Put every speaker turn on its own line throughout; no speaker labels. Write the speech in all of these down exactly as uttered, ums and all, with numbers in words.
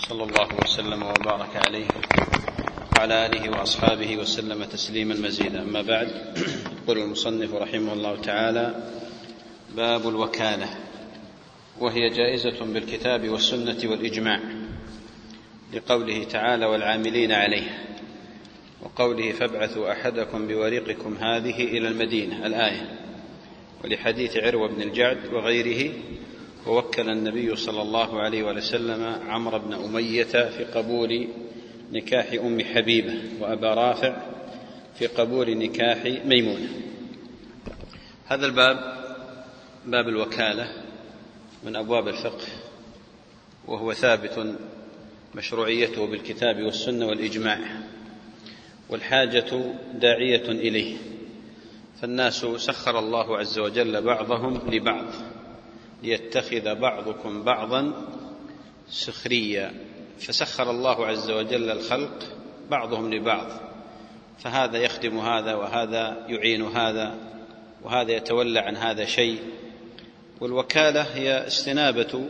صلى الله وسلم وبارك عليه وعلى آله وأصحابه وسلم تسليما مزيدا. أما بعد، يقول المصنف رحمه الله تعالى: باب الوكالة، وهي جائزة بالكتاب والسنة والإجماع، لقوله تعالى: والعاملين عليه، وقوله: فابعثوا أحدكم بوريقكم هذه إلى المدينة، الآية، ولحديث عروة بن الجعد وغيره: ووكل النبي صلى الله عليه وسلم عمرو بن أمية في قبول نكاح أم حبيبة، وأبا رافع في قبول نكاح ميمونة. هذا الباب باب الوكالة من أبواب الفقه، وهو ثابت مشروعيته بالكتاب والسنة والإجماع، والحاجة داعية إليه، فالناس سخر الله عز وجل بعضهم لبعض ليتخذ بعضكم بعضا سخريا، فسخر الله عز وجل الخلق بعضهم لبعض، فهذا يخدم هذا، وهذا يعين هذا، وهذا يتولى عن هذا شيء. والوكالة هي استنابة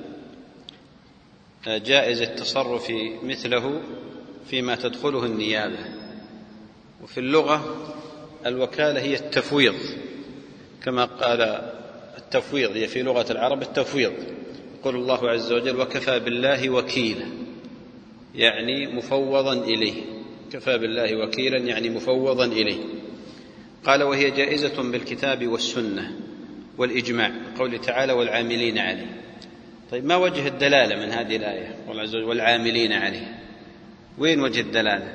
جائز التصرف مثله فيما تدخله النيابة. وفي اللغة الوكالة هي التفويض، كما قال التفويض هي في لغة العرب التفويض. يقول الله عز وجل: وكفى بالله وكيلا، يعني مفوضا إليه. كفى بالله وكيلا يعني مفوضا إليه. قال: وهي جائزة بالكتاب والسنة والإجماع، قوله تعالى: والعاملين عليه. طيب، ما وجه الدلالة من هذه الآية؟ والله عز وجل: والعاملين عليه، وين وجه الدلالة؟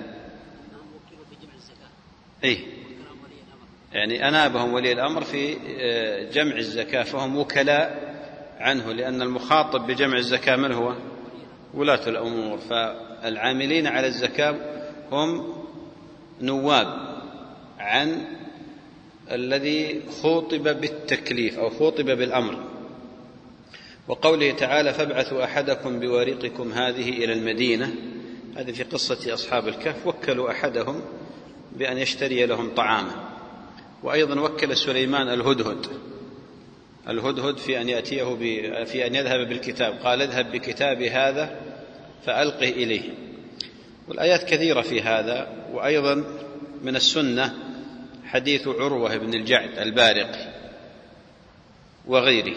إيه؟ يعني أنابهم ولي الأمر في جمع الزكاة، فهم وكلاء عنه، لأن المخاطب بجمع الزكاة من هو؟ ولاة الأمور. فالعاملين على الزكاة هم نواب عن الذي خوطب بالتكليف أو خوطب بالأمر. وقوله تعالى: فابعثوا أحدكم بوريقكم هذه إلى المدينة، هذه في قصة أصحاب الكهف، وكلوا أحدهم بأن يشتري لهم طعاما. وأيضا وكل سليمان الهدهد الهدهد في أن يأتيه في أن يذهب بالكتاب، قال: اذهب بكتاب هذا فألقه إليه. والآيات كثيرة في هذا. وأيضا من السنة حديث عروة بن الجعد البارقي وغيره.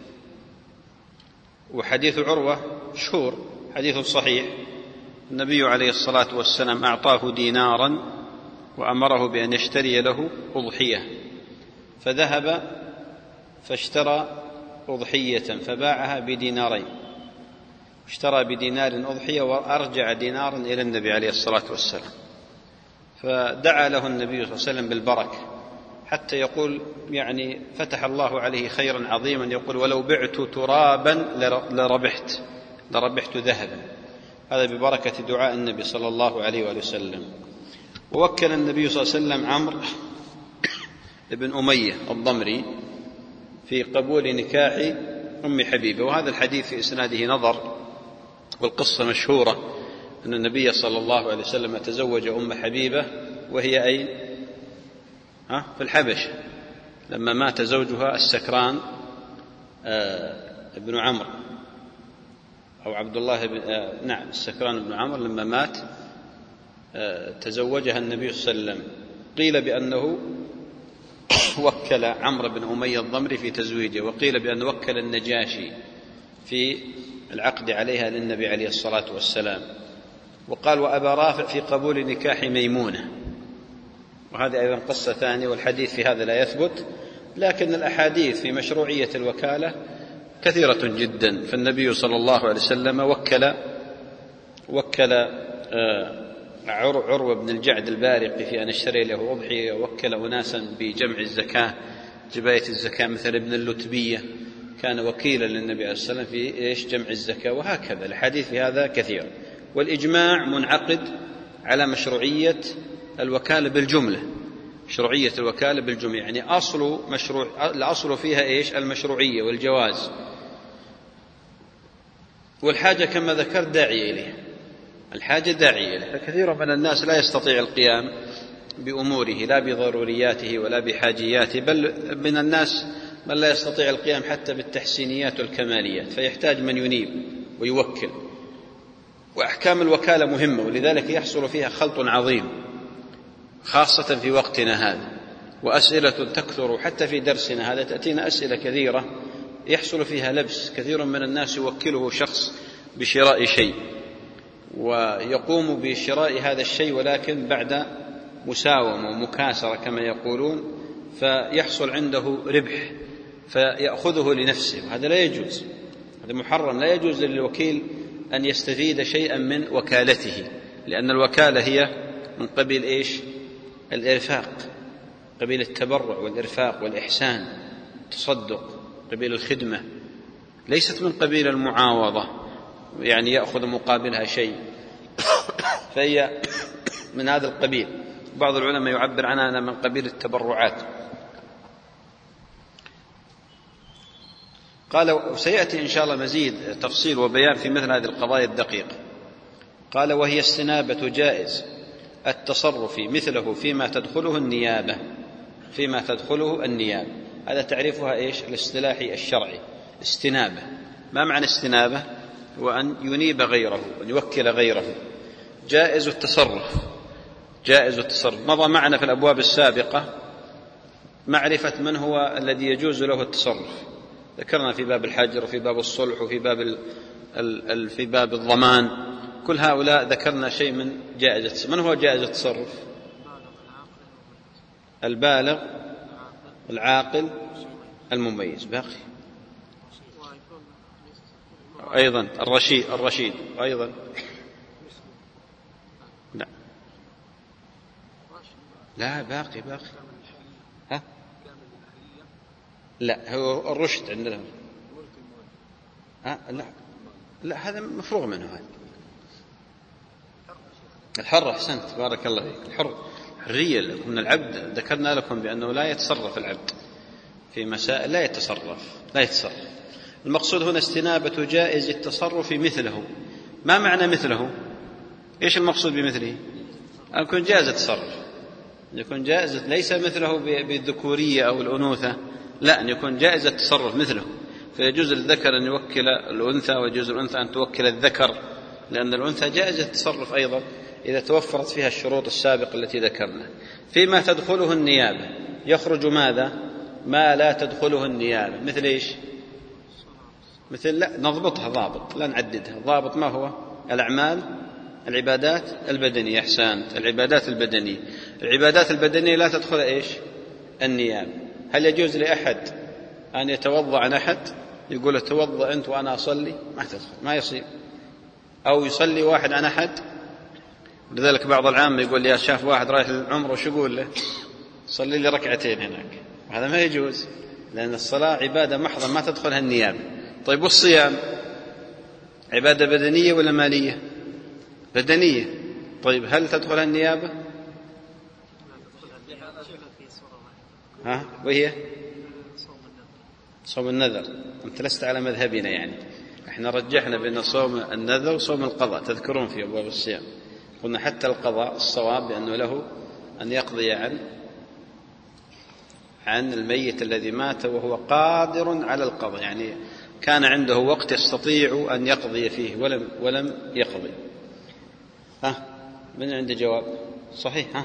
وحديث عروة مشهور، حديث صحيح. النبي عليه الصلاة والسلام أعطاه دينارا وأمره بأن يشتري له أضحية، فذهب فاشترى أضحية فباعها بدينارين، اشترى بدينار أضحية وأرجع دينارا إلى النبي عليه الصلاة والسلام، فدعا له النبي صلى الله عليه وسلم بالبركة، حتى يقول يعني فتح الله عليه خيرا عظيما، يقول: ولو بعت ترابا لربحت لربحت ذهبا. هذا ببركة دعاء النبي صلى الله عليه وآله وسلم. ووكل النبي صلى الله عليه وسلم عمرو بن أمية الضمري في قبول نكاح أم حبيبة. وهذا الحديث في إسناده نظر، والقصة مشهورة أن النبي صلى الله عليه وسلم تزوج أم حبيبة وهي أين؟ ها؟ في الحبش، لما مات زوجها السكران ابن عمرو أو عبد الله بن آه نعم السكران بن عمرو، لما مات تزوجها النبي صلى الله عليه وسلم. قيل بأنه وكل عمرو بن أمية الضمري في تزويجه، وقيل بأنه وكل النجاشي في العقد عليها للنبي عليه الصلاة والسلام. وقال: وأبا رافع في قبول نكاح ميمونة. وهذه أيضا قصة ثانية، والحديث في هذا لا يثبت، لكن الأحاديث في مشروعية الوكالة كثيرة جدا. فالنبي صلى الله عليه وسلم وكل وكل آه عروة بن الجعد البارقي في أن اشتري له أضحية، ووكل أناسا بجمع الزكاة، جباية الزكاة، مثل ابن اللتبية كان وكيلا للنبي عليه الصلاة والسلام في إيش؟ جمع الزكاة. وهكذا الحديث في هذا كثير. والإجماع منعقد على مشروعية الوكالة بالجملة، مشروعية الوكالة بالجملة، يعني أصل مشروع الأصل فيها إيش؟ المشروعية والجواز. والحاجة كما ذكرت داعية إليه، الحاجة داعية له. فكثير من الناس لا يستطيع القيام بأموره، لا بضرورياته ولا بحاجياته، بل من الناس من لا يستطيع القيام حتى بالتحسينيات والكماليات، فيحتاج من ينيب ويوكل. وأحكام الوكالة مهمة، ولذلك يحصل فيها خلط عظيم خاصة في وقتنا هذا، وأسئلة تكثر حتى في درسنا هذا، تأتينا أسئلة كثيرة يحصل فيها لبس. كثير من الناس يوكله شخص بشراء شيء ويقوم بشراء هذا الشيء ولكن بعد مساومة ومكاسرة كما يقولون، فيحصل عنده ربح فيأخذه لنفسه، وهذا لا يجوز، هذا محرم. لا يجوز للوكيل أن يستفيد شيئا من وكالته، لأن الوكالة هي من قبيل إيش؟ الإرفاق، قبيل التبرع والإرفاق والإحسان، تصدق، قبيل الخدمة، ليست من قبيل المعاوضة يعني يأخذ مقابلها شيء، فهي من هذا القبيل. بعض العلماء يعبر عنها من قبيل التبرعات. قال وسيأتي إن شاء الله مزيد تفصيل وبيان في مثل هذه القضايا الدقيقة. قال وهي استنابة جائز التصرف مثله فيما تدخله النيابة، فيما تدخله النيابة، هذا تعريفها إيش؟ الاصطلاحي الشرعي. استنابة، ما معنى استنابة؟ وأن ينيب غيره، أن يوكل غيره. جائز التصرف، جائز التصرف مضى معنا في الأبواب السابقة معرفة من هو الذي يجوز له التصرف، ذكرنا في باب الحجر وفي باب الصلح وفي باب ال ال في باب الضمان، كل هؤلاء ذكرنا شيء من جائز التصرف. من هو جائز التصرف؟ البالغ العاقل المميز، باقي أيضا الرشيد الرشيد أيضا لا لا باقي باقي ها لا هو الرشد عندنا ها لا لا هذا مفروغ منه. هذا الحر، أحسنت بارك الله فيك، الحر حرية من العبد، ذكرنا لكم بأنه لا يتصرف العبد في مسائل، لا يتصرف لا يتصرف المقصود هنا استنابة جائز التصرف مثله. ما معنى مثله؟ إيش المقصود بمثله؟ أن يكون جائز التصرف، أن يكون جائز ليس مثله بالذكورية أو الأنوثة، لا، أن يكون جائز التصرف مثله. فيجوز للذكر أن يوكل الأنثى، ويجوز الأنثى أن توكل الذكر، لأن الأنثى جائز التصرف أيضا إذا توفرت فيها الشروط السابقة التي ذكرنا. فيما تدخله النيابة يخرج ماذا؟ ما لا تدخله النيابة، مثل إيش؟ مثل لا نضبطها ضابط، لا نعددها ضابط. ما هو؟ الأعمال، العبادات البدنية، أحسنت، العبادات البدنية. العبادات البدنية لا تدخل إيش؟ النيابة. هل يجوز لأحد أن يتوضأ عن أحد يقول توضأ أنت وأنا أصلي؟ ما تدخل، ما يصير. أو يصلي واحد عن أحد، لذلك بعض العامة يقول يا شاف واحد رايح للعمرة وش يقول له؟ صلي لي ركعتين هناك. هذا ما يجوز، لأن الصلاة عبادة محضة ما تدخلها النيابة. طيب والصيام عبادة بدنية ولا مالية؟ بدنية. طيب هل تدخلها النيابة؟ ها وهي صوم النذر. أنت لست على مذهبنا، يعني احنا رجحنا بين صوم النذر وصوم القضاء، تذكرون في أبواب الصيام قلنا حتى القضاء الصواب بأنه له أن يقضي عن عن الميت الذي مات وهو قادر على القضاء، يعني كان عنده وقت يستطيع أن يقضي فيه ولم ولم يقضي. ها من عنده جواب صحيح؟ ها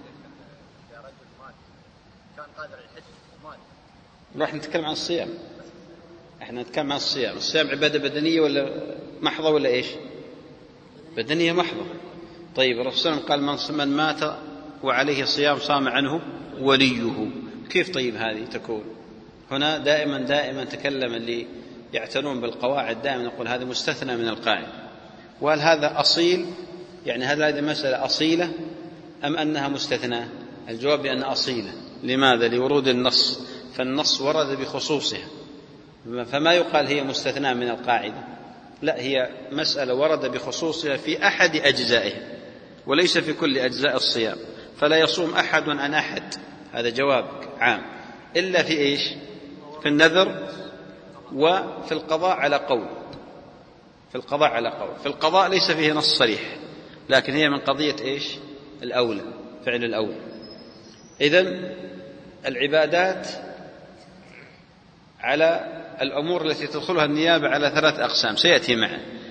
راح نتكلم عن الصيام، احنا نتكلم عن الصيام. الصيام عبادة بدنية ولا محضة ولا ايش؟ بدنية محضة. طيب الرسول صلى الله عليه وسلم قال من مات وعليه صيام صام عنه وليه. كيف طيب هذه تكون؟ هنا دائما دائما تكلم اللي يعتنون بالقواعد دائما يقول هذا مستثنى من القاعدة. وهل هذا أصيل؟ يعني هل هذه مسألة أصيلة أم أنها مستثنى؟ الجواب بأن أصيلة. لماذا؟ لورود النص، فالنص ورد بخصوصها، فما يقال هي مستثنى من القاعدة، لا، هي مسألة ورد بخصوصها في أحد أجزائها وليس في كل أجزاء الصيام. فلا يصوم أحد عن أحد، هذا جواب عام، إلا في إيش؟ في النذر وفي القضاء على قول. في القضاء على قول في القضاء ليس فيه نص صريح، لكن هي من قضية إيش؟ الأولى، فعل الأولى. إذن العبادات على الأمور التي تدخلها النيابة على ثلاث أقسام سيأتي معنا.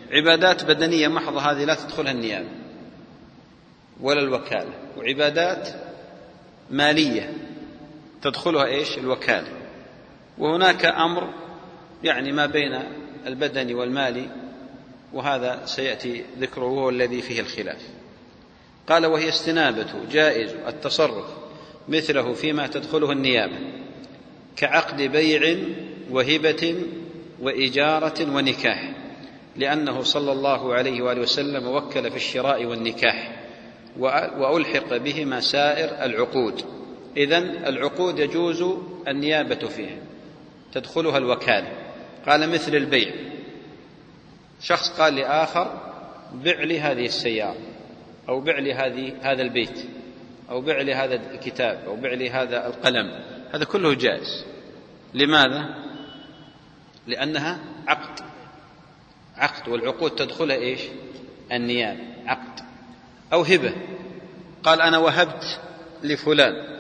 عبادات بدنية محضة هذه لا تدخلها النيابة ولا الوكالة، وعبادات مالية تدخلها إيش؟ الوكالة. وهناك أمر يعني ما بين البدني والمالي، وهذا سيأتي ذكره وهو الذي فيه الخلاف. قال: وهي استنابة جائز التصرف مثله فيما تدخله النيابة كعقد بيع وهبة وإجارة ونكاح، لأنه صلى الله عليه وآله وسلم وكل في الشراء والنكاح وألحق بهما سائر العقود. إذن العقود يجوز النيابة فيها، تدخلها الوكالة. قال: مثل البيع، شخص قال لآخر: بع لي هذه السيارة، أو بع لي هذه هذا البيت، أو بع لي هذا الكتاب، أو بع لي هذا القلم، هذا كله جائز. لماذا؟ لأنها عقد عقد والعقود تدخلها إيش؟ النيابة، عقد. أو هبة، قال: أنا وهبت لفلان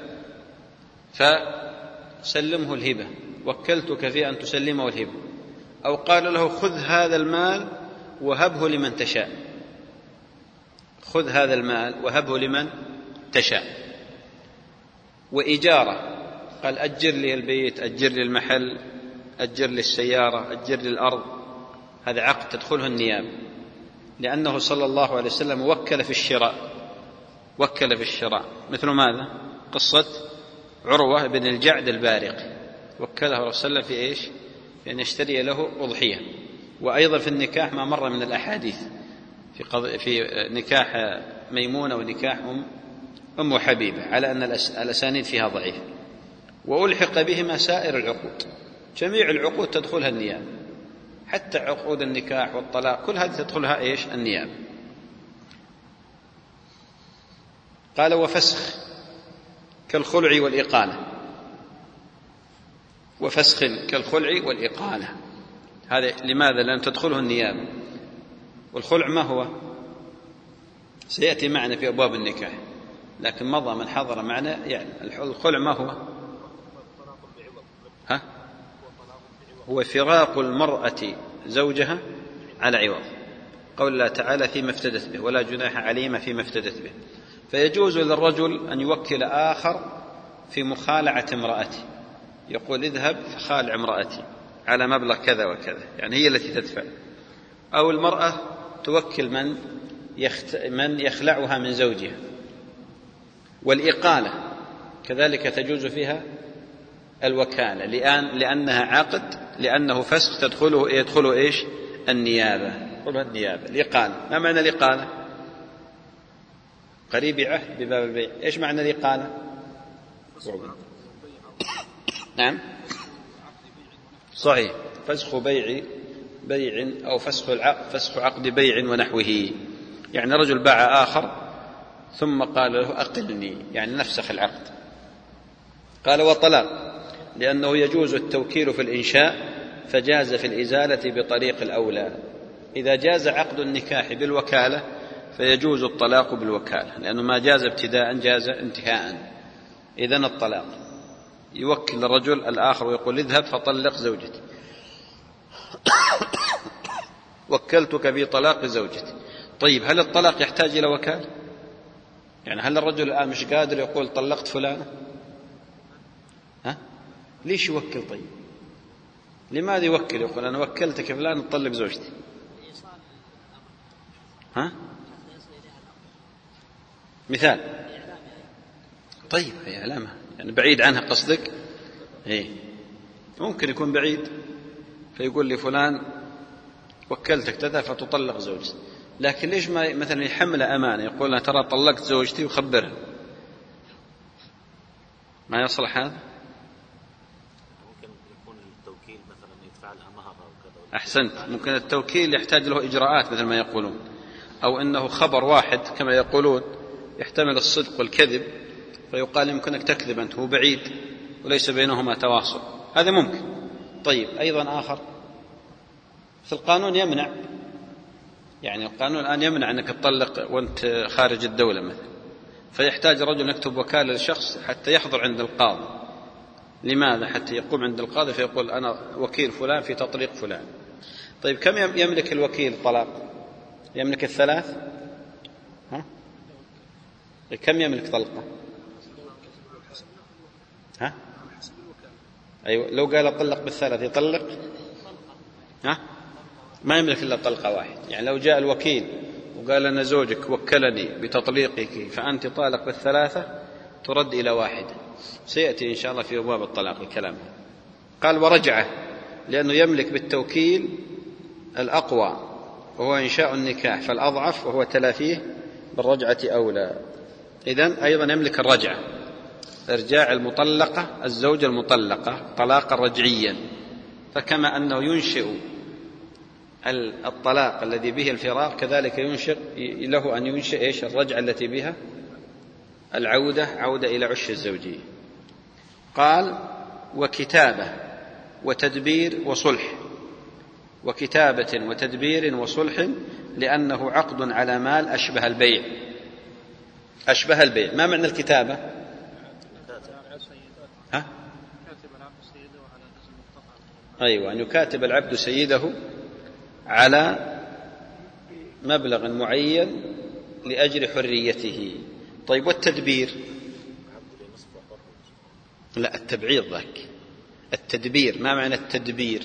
فسلمه الهبة، وكلتك في أن تسلمه الهبة. أو قال له: خذ هذا المال وهبه لمن تشاء، خذ هذا المال وهبه لمن تشاء. وإجارة، قال: أجر لي البيت، أجر لي المحل، أجر لي السيارة، أجر لي الأرض، هذا عقد تدخله النيابة، لأنه صلى الله عليه وسلم وكل في الشراء وكل في الشراء مثل ماذا؟ قصة عروة بن الجعد البارقي، وكله الرسول صلى الله عليه وسلم في إيش؟ في أن يشتري له أضحية. وأيضا في النكاح ما مر من الأحاديث في, قض... في نكاح ميمونة ونكاح أم, أم حبيبة، على أن الأسانيد فيها ضعيف. وألحق بهما سائر العقود، جميع العقود تدخلها النيابة، حتى عقود النكاح والطلاق كل هذه تدخلها إيش؟ النيابة. قال: وفسخ كالخلع والإقالة، وفسخ كالخلع والإقالة، هذا لماذا؟ لأن تدخله النيابة. والخلع ما هو؟ سيأتي معنا في أبواب النكاح، لكن مضى من حضر معنا يعني الخلع ما هو؟ ها؟ هو فراق المرأة زوجها على عوض، قول الله تعالى: فيما افتدت به، ولا جناح عليهما فيما افتدت به. فيجوز للرجل أن يوكل آخر في مخالعة امرأته، يقول: اذهب فخالع امرأتي على مبلغ كذا وكذا، يعني هي التي تدفع. أو المرأة توكل من يخت... من يخلعها من زوجها. والإقالة كذلك تجوز فيها الوكالة، لأن... لأنها عقد، لأنه فسخ تدخله يدخله إيش؟ النيابة، يدخلها النيابة. الإقالة ما معنى الإقالة؟ قريب عهد بباب البيع. إيش معنى الإقالة؟ نعم صحيح، فسخ بيع بيع أو فسخ العقد، فسخ عقد بيع ونحوه. يعني رجل باع آخر ثم قال له: أقلني، يعني نفسخ العقد. قال: وطلاق، لأنه يجوز التوكيل في الإنشاء فجاز في الإزالة بطريق الأولى. إذا جاز عقد النكاح بالوكالة فيجوز الطلاق بالوكالة، لأنه ما جاز ابتداء جاز انتهاء. إذن الطلاق يوكل الرجل الآخر ويقول: اذهب فطلق زوجتي، وكلتك بطلاق زوجتي. طيب، هل الطلاق يحتاج إلى وكالة؟ يعني هل الرجل الآن مش قادر يقول طلقت فلانة؟ ها؟ ليش يوكل؟ طيب لماذا يوكل؟ يقول: أنا وكلتك فلان تطلق زوجتي. ها؟ مثال. طيب هي علامة يعني بعيد عنها قصدك؟ إيه ممكن يكون بعيد، فيقول لي فلان وكلتك تذهب فتطلق زوجتي. لكن ليش ما مثلا يحمل أمانة يقول أنا ترى طلقت زوجتي وخبرها؟ ما يصلح هذا؟
ممكن يكون التوكيل مثلا يدفع لها مهر أو كذا.
أحسنت، ممكن التوكيل يحتاج له إجراءات مثل ما يقولون، أو إنه خبر واحد كما يقولون يحتمل الصدق والكذب، فيقال يمكنك تكذب أنت، هو بعيد وليس بينهما تواصل، هذا ممكن. طيب أيضا آخر، في القانون يمنع، يعني القانون الآن يمنع أنك تطلق وأنت خارج الدولة مثلا، فيحتاج رجل يكتب وكالة لشخص حتى يحضر عند القاضي. لماذا؟ حتى يقوم عند القاضي فيقول أنا وكيل فلان في تطليق فلان. طيب كم يملك الوكيل طلاق؟ يملك الثلاث؟ ها؟ كم يملك طلقة؟ ها؟ أيوة، لو قال أطلق بالثلاث يطلق؟ ها؟ ما يملك إلا طلقة واحد. يعني لو جاء الوكيل وقال أنا زوجك وكلني بتطليقك فأنت طالق بالثلاثة ترد إلى واحد، سيأتي إن شاء الله في أبواب الطلاق الكلام. قال ورجعه، لأنه يملك بالتوكيل الأقوى وهو إنشاء النكاح، فالأضعف وهو تلافيه بالرجعة أولى. إذن أيضا يملك الرجعة، إرجاع المطلقة الزوجة المطلقة طلاقا رجعيا، فكما أنه ينشئ الطلاق الذي به الفراق كذلك ينشئ له أن ينشئ إيش الرجعة التي بها العودة، عودة إلى عش الزوجية. قال وكتابة وتدبير وصلح، وكتابة وتدبير وصلح لأنه عقد على مال أشبه البيع. أشبه البيع، ما معنى الكتابة؟ ها؟ أيوة، أن يكاتب العبد سيده على مبلغ معين لأجل حريته. طيب والتدبير؟ لا، التبعيض ذاك. التدبير، ما معنى التدبير؟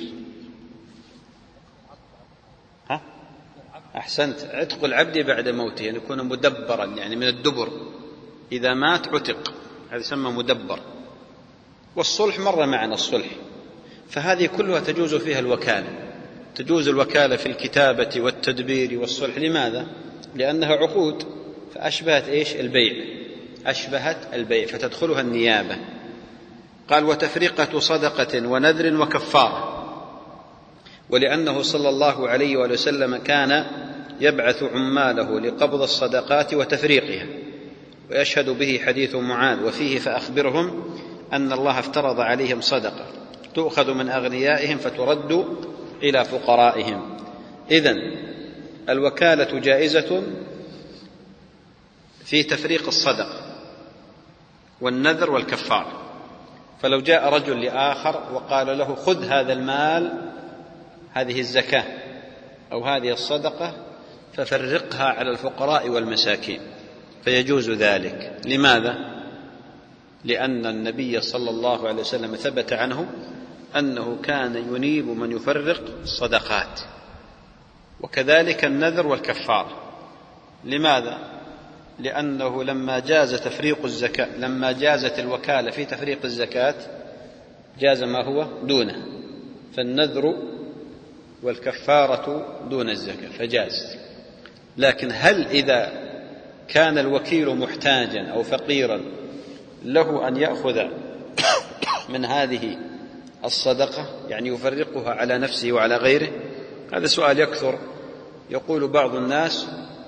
ها؟ أحسنت، عتق العبد بعد موته، يعني يكون مدبرا، يعني من الدبر، إذا مات عتق، هذا يسمى مدبر. والصلح مر معنا الصلح، فهذه كلها تجوز فيها الوكالة، تجوز الوكالة في الكتابة والتدبير والصلح. لماذا؟ لأنها عقود، فأشبهت إيش البيع، أشبهت البيع، فتدخلها النيابة. قال وتفرقة صدقة ونذر وكفارة، ولأنه صلى الله عليه وآله وسلم كان يبعث عماله لقبض الصدقات وتفريقها، ويشهد به حديث معاذ وفيه فأخبرهم أن الله افترض عليهم صدقة تؤخذ من أغنيائهم فترد إلى فقرائهم. إذن الوكالة جائزة في تفريق الصدقة والنذر والكفارة. فلو جاء رجل لآخر وقال له خذ هذا المال، هذه الزكاة أو هذه الصدقة، ففرقها على الفقراء والمساكين، فيجوز ذلك. لماذا؟ لأن النبي صلى الله عليه وسلم ثبت عنه أنه كان ينيب من يفرق الصدقات، وكذلك النذر والكفارة. لماذا؟ لأنه لما جاز تفريق الزكاة، لما جازت الوكالة في تفريق الزكاة جاز ما هو دونه، فالنذر والكفارة دون الزكاة فجاز. لكن هل إذا كان الوكيل محتاجا أو فقيرا له أن يأخذ من هذه الصدقة، يعني يفرقها على نفسه وعلى غيره؟ هذا سؤال يكثر. يقول بعض الناس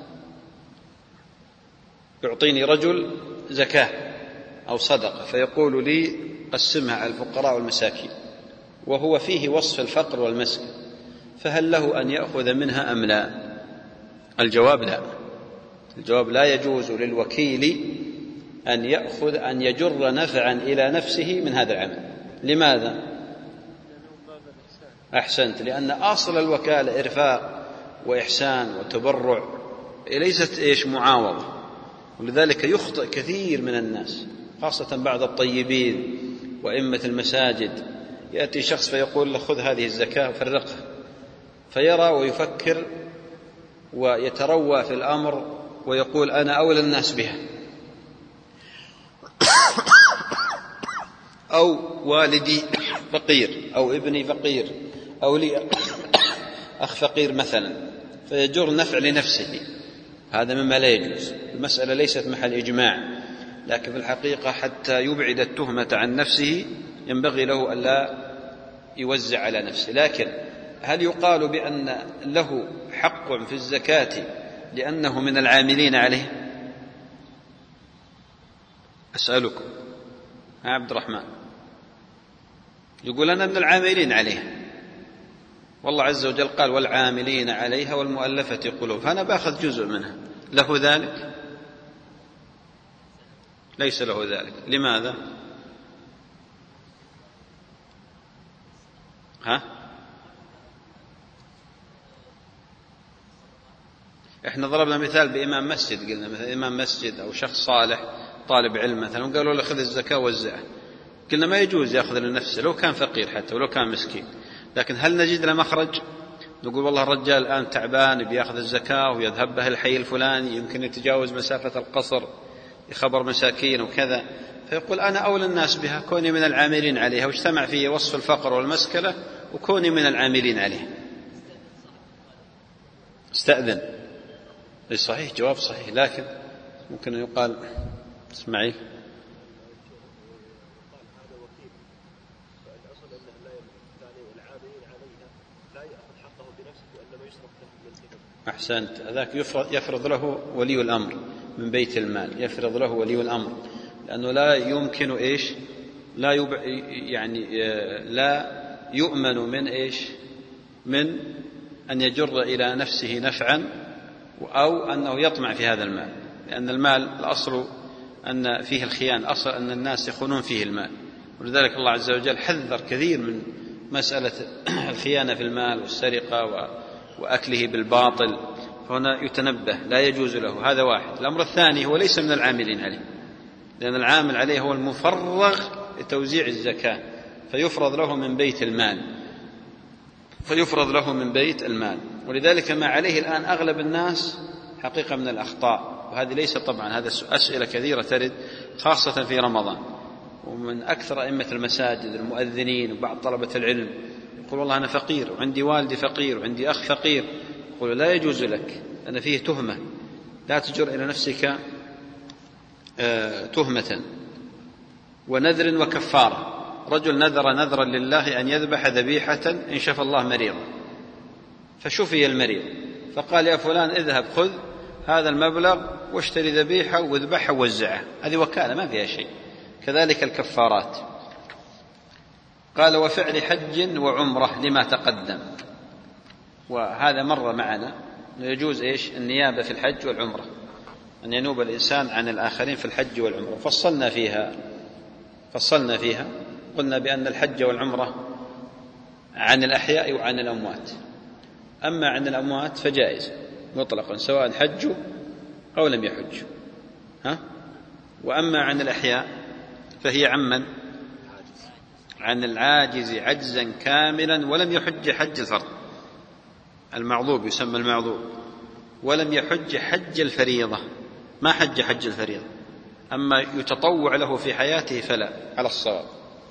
يعطيني رجل زكاة أو صدقة فيقول لي قسمها على الفقراء والمساكين، وهو فيه وصف الفقر والمسكن، فهل له أن يأخذ منها أم لا؟ الجواب لا. الجواب لا يجوز للوكيل أن يأخذ أن يجر نفعا إلى نفسه من هذا العمل. لماذا؟ أحسنت، لأن أصل الوكالة إرفاق وإحسان وتبرع، ليست إيش معاوضة. ولذلك يخطئ كثير من الناس، خاصة بعض الطيبين وإمة المساجد. يأتي شخص فيقول له خذ هذه الزكاة وفرقها، فيرى ويفكر ويتروى في الأمر ويقول أنا أولى الناس بها، أو والدي فقير أو ابني فقير أو لي أخ فقير مثلا، فيجر نفع لنفسه. هذا مما لا يجوز. المسألة ليست محل إجماع، لكن في الحقيقة حتى يبعد التهمة عن نفسه ينبغي له ألا يوزع على نفسه. لكن هل يقال بأن له حق في الزكاة لأنه من العاملين عليه؟ أسألكم يا عبد الرحمن، يقول أنا من العاملين عليه، والله عز وجل قال والعاملين عليها والمؤلفة قلوب، فأنا بأخذ جزء منها، له ذلك؟ ليس له ذلك. لماذا؟ ها؟ إحنا ضربنا مثال بإمام مسجد، قلنا مثلا إمام مسجد أو شخص صالح طالب علم مثلا وقالوا له خذ الزكاة وزعها، قلنا ما يجوز يأخذ لنفسه لو كان فقير حتى ولو كان مسكين. لكن هل نجد له مخرج؟ نقول والله الرجال الآن تعبان بيأخذ الزكاة ويذهب به الحي الفلاني، يمكن يتجاوز مسافة القصر يخبر مساكين وكذا، فيقول أنا أولى الناس بها كوني من العاملين عليها، واجتمع فيه وصف الفقر والمسكلة وكوني من العاملين عليها. استأذن. صحيح، جواب صحيح، لكن ممكن يقال اسماعيل أحسنت، هذاك يفرض له ولي الأمر من بيت المال، يفرض له ولي الأمر، لأنه لا يمكن إيش لا يب... يعني لا يؤمن من إيش من أن يجر إلى نفسه نفعا أو أنه يطمع في هذا المال، لأن المال الأصل أن فيه الخيانة، أصل أن الناس يخونون فيه المال، ولذلك الله عز وجل حذر كثير من مسألة الخيانة في المال والسرقة وأكله بالباطل، فهنا يتنبه لا يجوز له. هذا واحد. الأمر الثاني هو ليس من العاملين عليه، لأن العامل عليه هو المفرغ لتوزيع الزكاة، فيفرض له من بيت المال فيفرض له من بيت المال ولذلك ما عليه الآن أغلب الناس حقيقة من الأخطاء، وهذه ليس طبعا، هذا أسئلة كثيرة ترد خاصة في رمضان، ومن أكثر أئمة المساجد المؤذنين وبعض طلبة العلم يقول والله أنا فقير وعندي والدي فقير وعندي أخ فقير، يقول لا يجوز لك، أن فيه تهمة، لا تجر إلى نفسك آه تهمة. ونذر وكفارة، رجل نذر نذرا لله أن يذبح ذبيحة إن شفى الله مريضا، فشفي المريض فقال يا فلان اذهب خذ هذا المبلغ واشتري ذبيحة واذبحها ووزعها، هذه وكالة ما فيها شيء. كذلك الكفارات. قال وفعل حج وعمرة لما تقدم، وهذا مر معنا يجوز إيش النيابة في الحج والعمرة، أن ينوب الإنسان عن الآخرين في الحج والعمرة. فصلنا فيها فصلنا فيها قلنا بأن الحج والعمرة عن الأحياء وعن الأموات، أما عن الأموات فجائز مطلقا سواء حجوا أو لم يحجوا، ها؟ وأما عن الأحياء فهي عمن عن العاجز عجزا كاملا ولم يحج حج الفرض، المعذوب يسمى المعذوب، ولم يحج حج الفريضة، ما حج حج الفريضة، أما يتطوع له في حياته فلا على الصواب.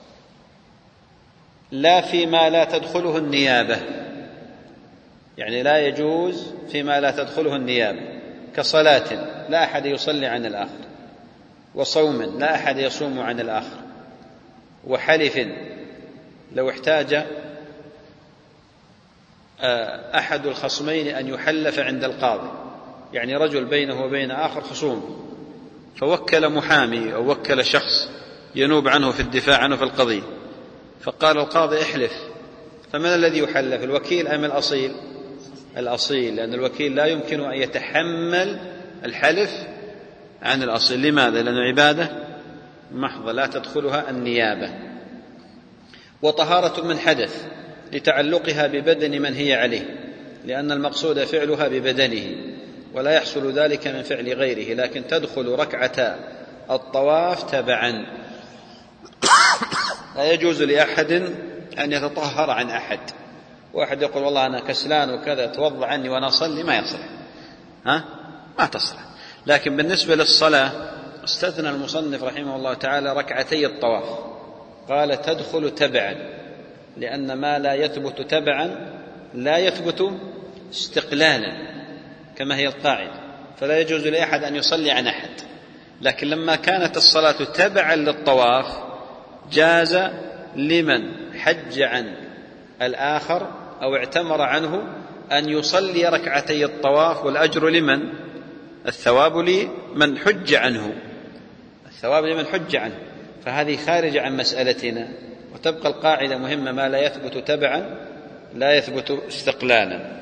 لا فيما لا تدخله النيابة، يعني لا يجوز فيما لا تدخله النيابة، كصلاة لا أحد يصلي عن الآخر، وصوم لا أحد يصوم عن الآخر، وحلف لو احتاج أحد الخصمين أن يحلف عند القاضي، يعني رجل بينه وبين آخر خصوم فوكل محامي أو وكل شخص ينوب عنه في الدفاع عنه في القضية، فقال القاضي احلف، فمن الذي يحلف، الوكيل أم الأصيل؟ الأصيل، لأن الوكيل لا يمكن أن يتحمل الحلف عن الأصيل. لماذا؟ لأنه عبادة محضة لا تدخلها النيابة. وطهارة من حدث لتعلقها ببدن من هي عليه، لأن المقصود فعلها ببدنه ولا يحصل ذلك من فعل غيره، لكن تدخل ركعتا الطواف تبعا، لا يجوز لأحد أن يتطهر عن أحد، واحد يقول والله أنا كسلان وكذا توضع عني وأنا أصلي، ما يصلح، ها؟ ما تصلح. لكن بالنسبة للصلاة استثنى المصنف رحمه الله تعالى ركعتي الطواف، قال تدخل تبعا، لأن ما لا يثبت تبعا لا يثبت استقلالا كما هي القاعدة، فلا يجوز لأحد أن يصلي عن أحد. لكن لما كانت الصلاة تبعا للطواف جاز لمن حج عن الآخر أو اعتمر عنه أن يصلي ركعتي الطواف، والأجر لمن؟ الثواب لمن حج عنه، الثواب لمن حج عنه، فهذه خارجة عن مسألتنا. وتبقى القاعدة مهمة، ما لا يثبت تبعا لا يثبت استقلالا.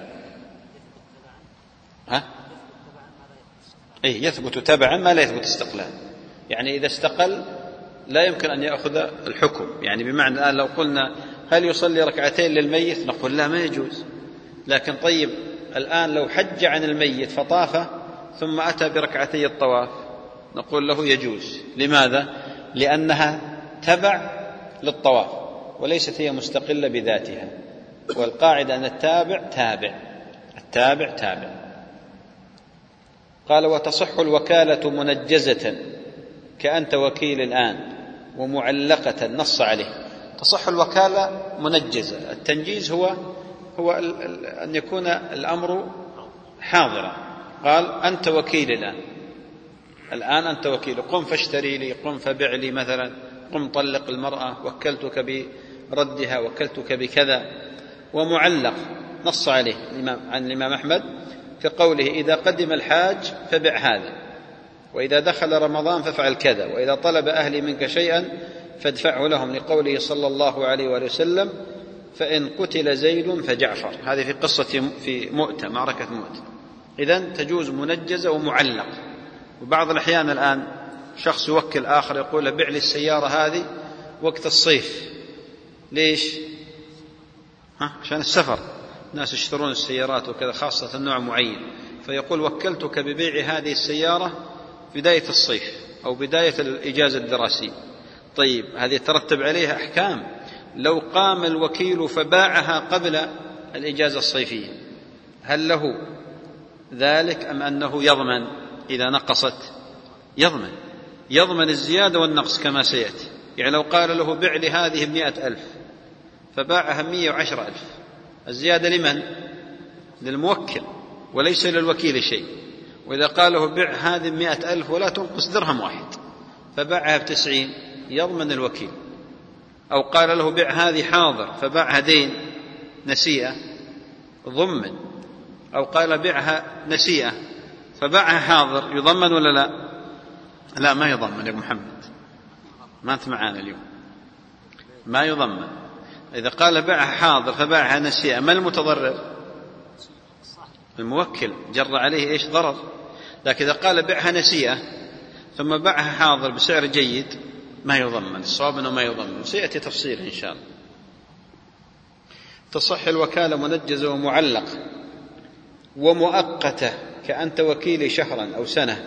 ها؟ إيه، يثبت تبعا ما لا يثبت استقلالا، يعني إذا استقل لا يمكن أن يأخذ الحكم، يعني بمعنى الآن لو قلنا هل يصلي ركعتين للميت نقول لا ما يجوز، لكن طيب الآن لو حج عن الميت فطاف ثم أتى بركعتي الطواف نقول له يجوز. لماذا؟ لأنها تبع للطواف وليست هي مستقلة بذاتها، والقاعدة أن التابع تابع، التابع تابع. قال وتصح الوكالة منجزة كأنت وكيل الآن ومعلقة نص عليه. تصح الوكالة منجزة، التنجيز هو هو أن يكون الأمر حاضرا. قال أنت وكيل الآن، الآن أنت وكيل، قم فاشتري لي، قم فبع لي مثلا، قم طلق المرأة، وكلتك بردها، وكلتك بكذا. ومعلق نص عليه عن الإمام أحمد في قوله إذا قدم الحاج فبع هذا، وإذا دخل رمضان فافعل كذا، وإذا طلب أهلي منك شيئا فادفعه لهم، لقوله صلى الله عليه وآله وسلم فإن قتل زيد فجعفر. هذه في قصة في مؤتة، معركة مؤتة. إذن تجوز منجزة ومعلق. وبعض الأحيان الآن شخص يوكل آخر يقول بيع لي السيارة هذه وقت الصيف. ليش؟ ها؟ عشان السفر، الناس يشترون السيارات وكذا، خاصة نوع معين، فيقول وكلتك ببيع هذه السيارة بداية الصيف أو بداية الإجازة الدراسية. طيب هذه ترتب عليها أحكام. لو قام الوكيل فباعها قبل الإجازة الصيفية هل له ذلك أم أنه يضمن إذا نقصت؟ يضمن، يضمن الزيادة والنقص كما سيأتي. يعني لو قال له بع لي هذه بمئة ألف فباعها مئة وعشرة ألف، الزيادة لمن؟ للموكل وليس للوكيل شيء. وإذا قال له بع هذه بمئة ألف ولا تنقص درهم واحد فباعها بتسعين، يضمن الوكيل. أو قال له بع هذه حاضر فباعها دين نسيئة، ضمن. أو قال بعها نسيئة فباعها حاضر، يضمن ولا لا؟ لا ما يضمن يا محمد، ما أنت معانا اليوم، ما يضمن. إذا قال بعها حاضر فباعها نسيئة، ما المتضرر؟ الموكل جر عليه إيش؟ ضرر. لكن إذا قال بعها نسيئة ثم باعها حاضر بسعر جيد ما يضمن، الصواب أنه ما يضمن، سيأتي تفصيل إن شاء الله. تصح الوكالة منجزة ومعلق ومؤقتة كأنت وكيل شهرا أو سنة،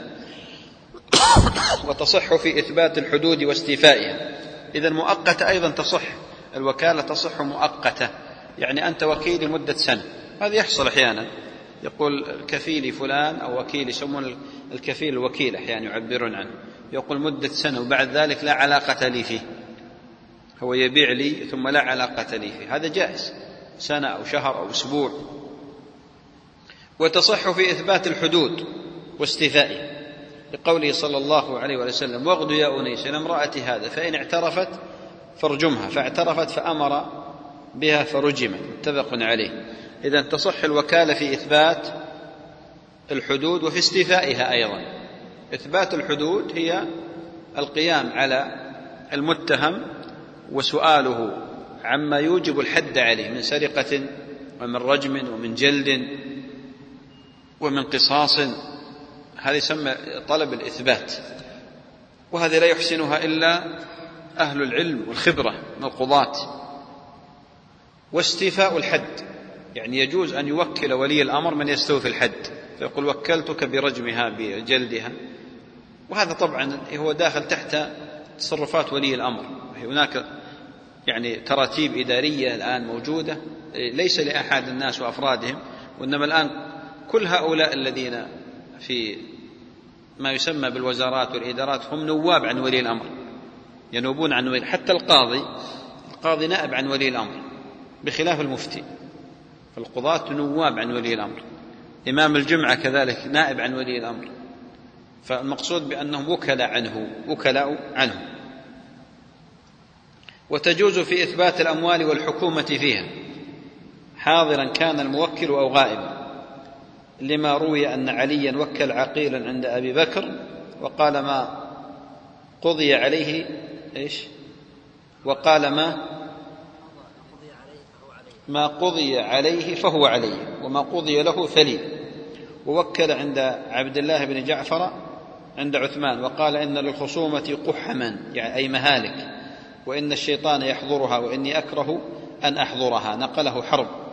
وتصح في إثبات الحدود واستيفائها. إذا مؤقتة أيضا تصح الوكالة، تصح مؤقتة، يعني أنت وكيل مدة سنة. هذا يحصل أحيانا، يقول كفيلي فلان أو وكيل، يسمون الكفيل الوكيل أحيانا يعبرون عنه، يقول مدة سنة وبعد ذلك لا علاقة لي فيه، هو يبيع لي ثم لا علاقة لي فيه، هذا جائز، سنة أو شهر أو أسبوع. وتصح في إثبات الحدود واستيفائها، لقوله صلى الله عليه وسلم واغدوا يا أنيس إلى امرأة هذا فإن اعترفت فارجمها، فاعترفت فأمر بها فرجمت، متفق عليه. إذن تصح الوكالة في إثبات الحدود وفي استيفائها أيضا. إثبات الحدود هي القيام على المتهم وسؤاله عما يوجب الحد عليه من سرقة ومن رجم ومن جلد ومن قصاص، هذا يسمى طلب الإثبات، وهذا لا يحسنها إلا أهل العلم والخبرة من القضاة. واستيفاء الحد، يعني يجوز أن يوكل ولي الأمر من يستوفي الحد، فيقول وكلتك برجمها بجلدها، وهذا طبعا هو داخل تحت تصرفات ولي الأمر. هناك يعني تراتيب إدارية الآن موجودة ليس لأحد الناس وأفرادهم، وإنما الآن كل هؤلاء الذين في ما يسمى بالوزارات والإدارات هم نواب عن ولي الأمر، ينوبون عن ولي، حتى القاضي القاضي نائب عن ولي الأمر بخلاف المفتي، فالقضاة نواب عن ولي الأمر، إمام الجمعة كذلك نائب عن ولي الأمر، فالمقصود بأنهم وكلاء عنه وكلاء عنه. وتجوز في إثبات الأموال والحكومة فيها حاضرا كان الموكل أو غائبا، لما روي أن عليا وكل عقيلا عند أبي بكر وقال ما قضي عليه إيش وقال ما ما قضي عليه فهو عليه وما قضي له فلي. ووكل عند عبد الله بن جعفر عند عثمان وقال إن للخصومة قحما، يعني أي مهالك، وإن الشيطان يحضرها وإني أكره أن أحضرها، نقله حرب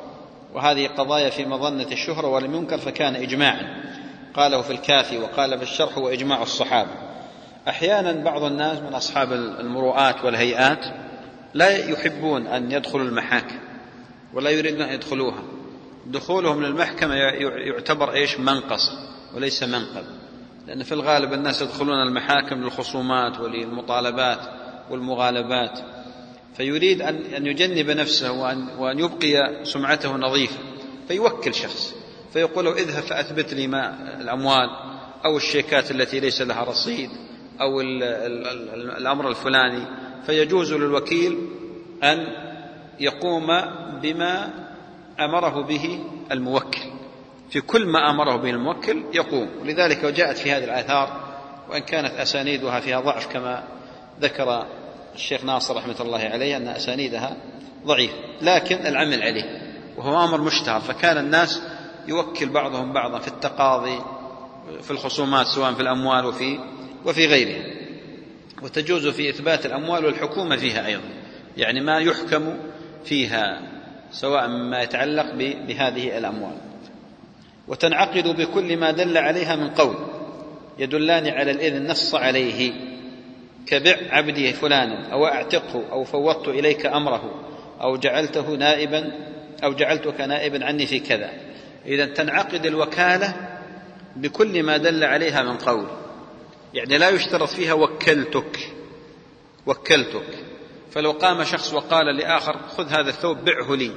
وهذه قضايا في مظنة الشهرة ولم ينكر فكان إجماعا، قاله في الكافي وقال في الشرح وإجماع الصحابة. أحيانا بعض الناس من أصحاب المروءات والهيئات لا يحبون أن يدخلوا المحاكم ولا يريدون أن يدخلوها، دخولهم للمحكمة يعتبر إيش؟ منقص وليس منقب، لأن في الغالب الناس يدخلون المحاكم للخصومات وللمطالبات والمغالبات، فيريد أن يجنب نفسه وأن يبقي سمعته نظيفة، فيوكل شخص فيقول له اذهب فأثبت لي ما الأموال أو الشيكات التي ليس لها رصيد أو الأمر الفلاني، فيجوز للوكيل أن يقوم بما أمره به الموكل، في كل ما أمره به الموكل يقوم. ولذلك وجاءت في هذه الآثار، وإن كانت أسانيدها فيها ضعف كما ذكر الشيخ ناصر رحمة الله عليه أن أسانيدها ضعيف، لكن العمل عليه وهو أمر مشتهر، فكان الناس يوكل بعضهم بعضا في التقاضي في الخصومات سواء في الأموال وفي, وفي غيرها. وتجوز في إثبات الأموال والحكومة فيها أيضا، يعني ما يحكم فيها سواء مما يتعلق بهذه الأموال. وتنعقد بكل ما دل عليها من قول يدلان على الإذن نص عليه، كبع عبدي فلانا أو أعتقه أو فوضت إليك أمره أو جعلته نائبا أو جعلتك نائبا عني في كذا. إذن تنعقد الوكالة بكل ما دل عليها من قول، يعني لا يشترط فيها وكلتك وكلتك فلو قام شخص وقال لآخر خذ هذا الثوب بعه لي،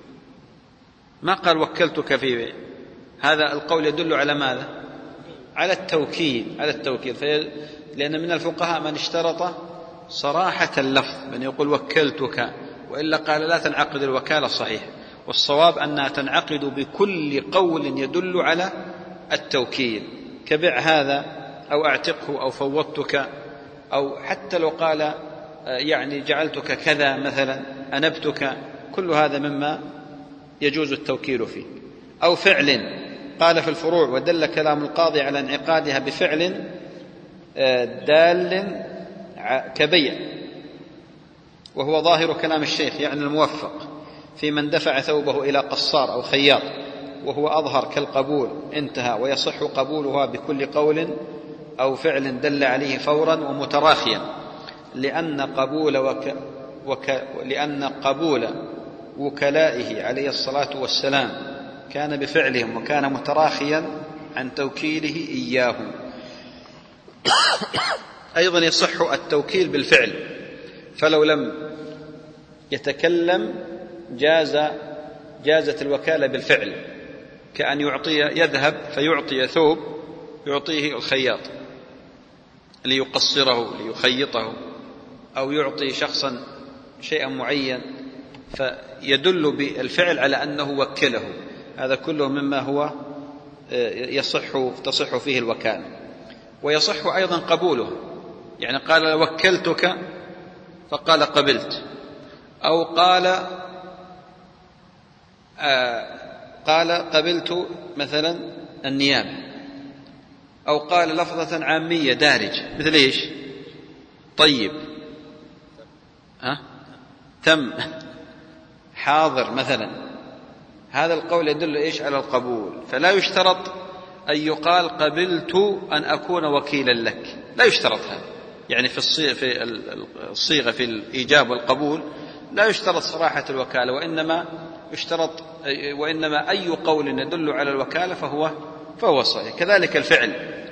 ما قال وكلتك في هذا القول يدل على ماذا؟ على التوكيل على التوكيل في... لأن من الفقهاء من اشترط صراحة اللفظ، من يقول وكلتك، وإلا قال لا تنعقد الوكالة صحيح. والصواب أنها تنعقد بكل قول يدل على التوكيل، كبع هذا أو أعتقه أو فوضتك، أو حتى لو قال يعني جعلتك كذا مثلا أنبتك، كل هذا مما يجوز التوكيل فيه. أو فعل قال في الفروع ودل كلام القاضي على انعقادها بفعل دال كبيع، وهو ظاهر كلام الشيخ يعني الموفق في من دفع ثوبه إلى قصار أو خياط، وهو أظهر كالقبول انتهى، ويصح قبولها بكل قول أو فعل دل عليه فورا ومتراخيا، لأن قبول وك... وك... لأن قبول وكلائه عليه الصلاة والسلام كان بفعلهم وكان متراخيا عن توكيله إياهم. أيضا يصح التوكيل بالفعل، فلو لم يتكلم جاز جازت الوكالة بالفعل، كأن يعطي يذهب فيعطي ثوب يعطيه الخياط ليقصره ليخيطه، أو يعطي شخصا شيئا معين فيدل بالفعل على أنه وكله، هذا كله مما هو يصح تصح فيه الوكالة. ويصح أيضا قبوله، يعني قال وكلتك فقال قبلت، أو قال آه قال قبلت مثلا النيابة، أو قال لفظة عامية دارج مثل إيش؟ طيب، ها؟ تم، حاضر مثلا، هذا القول يدل إيش؟ على القبول. فلا يشترط أن يقال قبلت أن أكون وكيلا لك، لا يشترط هذا، يعني في الصيغة في الصيغة في الإيجاب والقبول لا يشترط صراحة الوكالة، وإنما يشترط وإنما أي قول يدل على الوكالة فهو فهو صحيح. كذلك الفعل،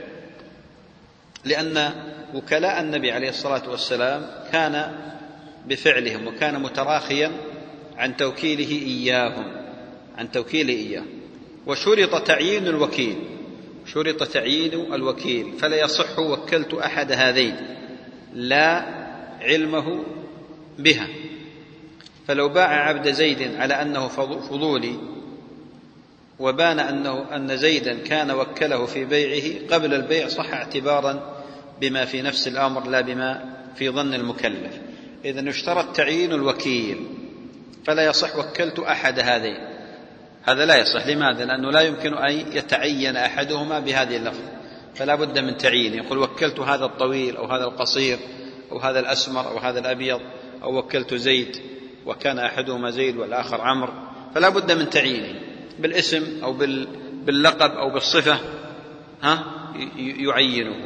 لأن وكلاء النبي عليه الصلاة والسلام كان بفعلهم وكان متراخيا عن توكيله إياهم عن توكيله إياهم. وشرط تعيين الوكيل شرط تعيين الوكيل فلا يصح وكلت أحد هذين لا علمه بها. فلو باع عبد زيد على أنه فضولي وبان أنه أن زيدا كان وكله في بيعه قبل البيع صح اعتبارا بما في نفس الأمر لا بما في ظن المكلف. إذن يشترط تعيين الوكيل، فلا يصح وكلت أحد هذين، هذا لا يصح. لماذا؟ لأنه لا يمكن أن يتعين أحدهما بهذه اللفظ، فلا بد من تعيين، يقول وكلت هذا الطويل أو هذا القصير أو هذا الأسمر أو هذا الأبيض، أو وكلت زيد وكان أحدهما زيد والآخر عمرو، فلا بد من تعيينه بالاسم أو باللقب أو بالصفة، ها يعينه.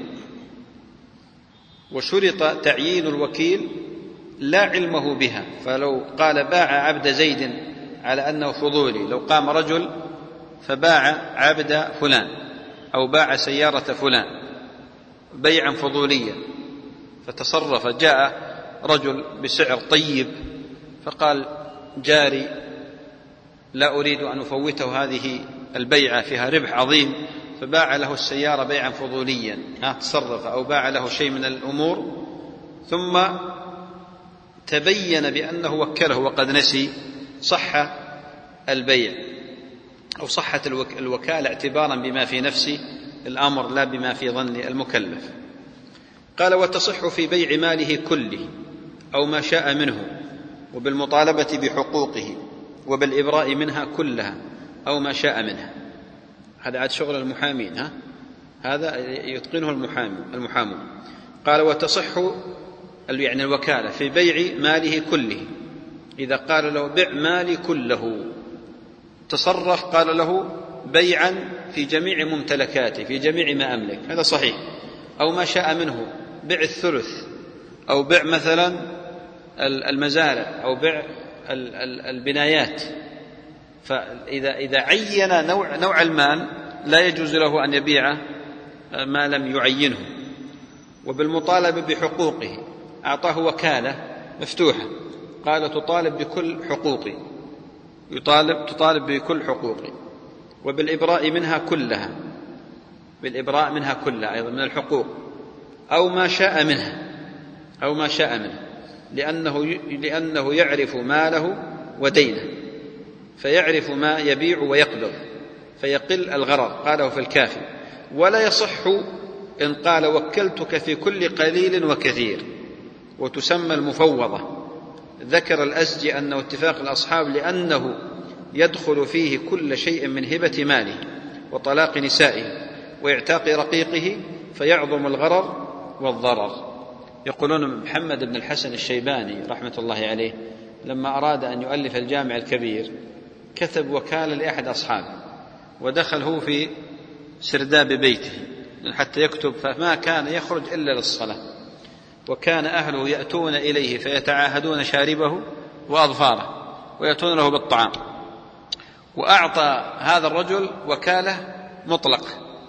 وشرط تعيين الوكيل لا علمه بها، فلو قال باع عبد زيد على أنه فضولي، لو قام رجل فباع عبد فلان أو باع سيارة فلان بيعا فضوليا، فتصرف، جاء رجل بسعر طيب فقال جاري لا أريد أن أفوته هذه البيعة فيها ربح عظيم، فباع له السيارة بيعا فضوليا، تصرف أو باع له شيء من الأمور، ثم تبين بأنه وكله وقد نسي، صح البيع أو صحت الوكالة اعتبارا بما في نفس الأمر لا بما في ظن المكلف. قال وتصح في بيع ماله كله أو ما شاء منه، وبالمطالبة بحقوقه، وبالإبراء منها كلها أو ما شاء منها. هذا عاد شغل المحامين، ها؟ هذا يتقنه المحامي المحامون. قال وتصح يعني الوكالة في بيع ماله كله، إذا قال له بع مالي كله، تصرف قال له بيعا في جميع ممتلكاتي في جميع ما أملك، هذا صحيح. أو ما شاء منه، بع الثلث، أو بع مثلا المزارع، أو بع البنايات. فإذا إذا عين نوع, نوع المال لا يجوز له أن يبيع ما لم يعينه. وبالمطالبة بحقوقه، أعطاه وكالة مفتوحة قال تطالب بكل حقوقي، يطالب تطالب بكل حقوقي. وبالإبراء منها كلها، بالإبراء منها كلها أيضا من الحقوق، أو ما شاء منها، أو ما شاء منها، لأنه, لأنه يعرف ماله ودينه، فيعرف ما يبيع ويقبض فيقل الغرر، قاله في الكافي. ولا يصح إن قال وكلتك في كل قليل وكثير، وتسمى المفوضة. ذكر الأزجي أنه اتفاق الأصحاب لأنه يدخل فيه كل شيء من هبة ماله وطلاق نسائه واعتاق رقيقه، فيعظم الغرر والضرر. يقولون محمد بن الحسن الشيباني رحمة الله عليه لما أراد أن يؤلف الجامع الكبير كتب وكالة لأحد أصحابه، ودخل هو في سرداب بيته حتى يكتب، فما كان يخرج إلا للصلاة، وكان أهله يأتون إليه فيتعاهدون شاربه وأظفاره ويأتون له بالطعام. وأعطى هذا الرجل وكالة مطلق،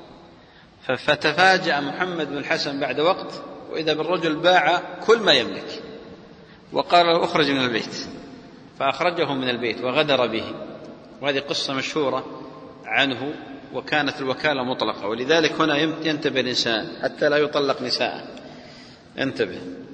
فتفاجأ محمد بن الحسن بعد وقت وإذا بالرجل باع كل ما يملك، وقال له أخرج من البيت، فأخرجه من البيت وغدر به. وهذه قصة مشهورة عنه، وكانت الوكالة مطلقة. ولذلك هنا ينتبه الإنسان حتى لا يطلق نساءه، انتبه.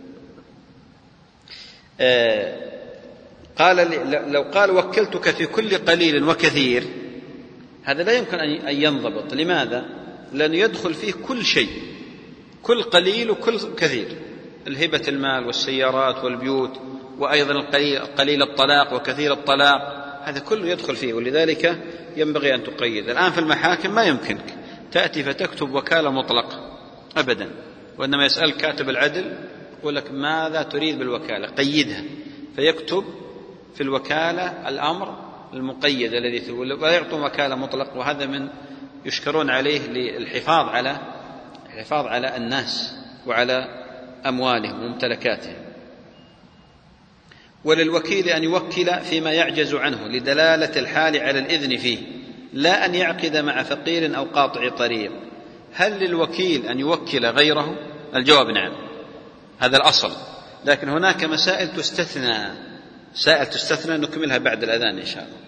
آه قال لو قال وكلتك في كل قليل وكثير، هذا لا يمكن أن ينضبط. لماذا؟ لأنه يدخل فيه كل شيء، كل قليل وكل كثير، الهبة المال والسيارات والبيوت، وأيضا القليل, قليل الطلاق وكثير الطلاق، هذا كله يدخل فيه. ولذلك ينبغي أن تقيد. الآن في المحاكم ما يمكنك تأتي فتكتب وكالة مطلقة أبدا، وإنما يسأل كاتب العدل يقول لك ماذا تريد بالوكالة، قيدها، فيكتب في الوكالة الأمر المقيد الذي تقول، ولا يعطون وكالة مطلق. وهذا من يشكرون عليه للحفاظ على الحفاظ على الناس وعلى أموالهم وممتلكاتهم. وللوكيل أن يوكل فيما يعجز عنه لدلالة الحال على الإذن فيه، لا أن يعقد مع فقير أو قاطع طريق. هل للوكيل أن يوكل غيره؟ الجواب نعم، هذا الأصل. لكن هناك مسائل تستثنى، سائل تستثنى نكملها بعد الأذان إن شاء الله.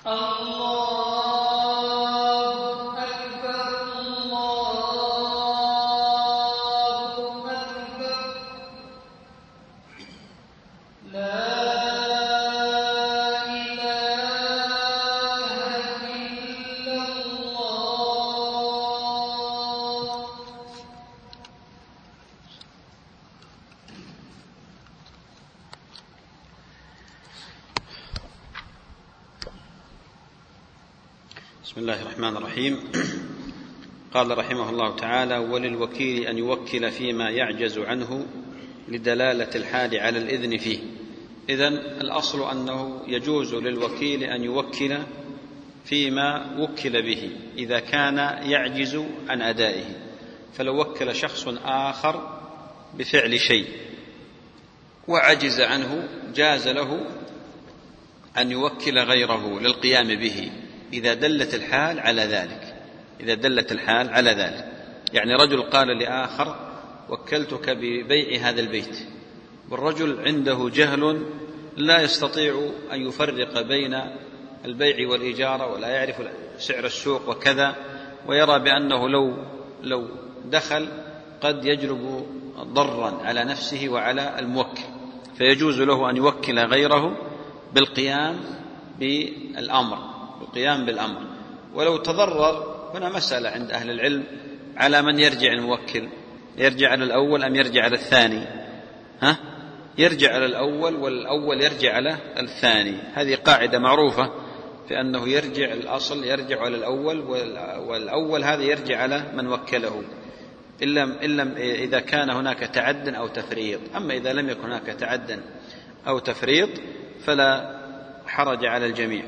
بسم الله الرحمن الرحيم. قال رحمه الله تعالى: وللوكيل أن يوكل فيما يعجز عنه لدلالة الحال على الإذن فيه. إذن الأصل أنه يجوز للوكيل أن يوكل فيما وكل به إذا كان يعجز عن أدائه. فلو وكل شخص آخر بفعل شيء وعجز عنه جاز له أن يوكل غيره للقيام به إذا دلت الحال على ذلك إذا دلت الحال على ذلك يعني رجل قال لآخر: وكلتك ببيع هذا البيت، والرجل عنده جهل لا يستطيع أن يفرق بين البيع والإجارة ولا يعرف سعر السوق وكذا، ويرى بأنه لو لو دخل قد يجلب ضرا على نفسه وعلى الموكل، فيجوز له أن يوكل غيره بالقيام بالأمر القيام بالأمر ولو تضرر. هنا مسألة عند أهل العلم على من يرجع الموكل، يرجع على الأول أم يرجع على الثاني؟ ها؟ يرجع على الأول، والأول يرجع على الثاني. هذه قاعدة معروفة في أنه يرجع الأصل يرجع على الأول، والأول هذا يرجع على من وكله إلا إلا إذا كان هناك تعد أو تفريط. أما إذا لم يكن هناك تعد أو تفريط فلا حرج على الجميع.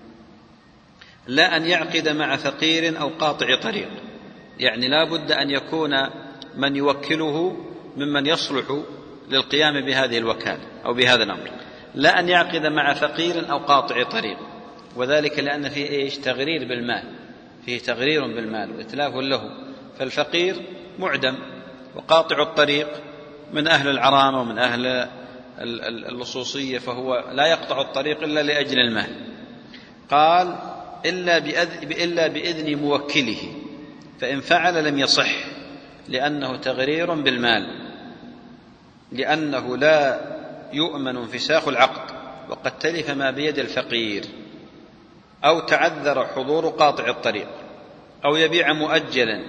لا أن يعقد مع فقير أو قاطع طريق، يعني لا بد أن يكون من يوكله ممن يصلح للقيام بهذه الوكالة أو بهذا الأمر. لا أن يعقد مع فقير أو قاطع طريق، وذلك لأن فيه إيش؟ تغرير بالمال، فيه تغرير بالمال وإتلاف له. فالفقير معدم، وقاطع الطريق من أهل العرامة ومن أهل اللصوصية، فهو لا يقطع الطريق إلا لأجل المال. قال: إلا بإذن موكله، فإن فعل لم يصح لأنه تغرير بالمال، لأنه لا يؤمن انفساخ العقد وقد تلف ما بيد الفقير، أو تعذر حضور قاطع الطريق، أو يبيع مؤجلا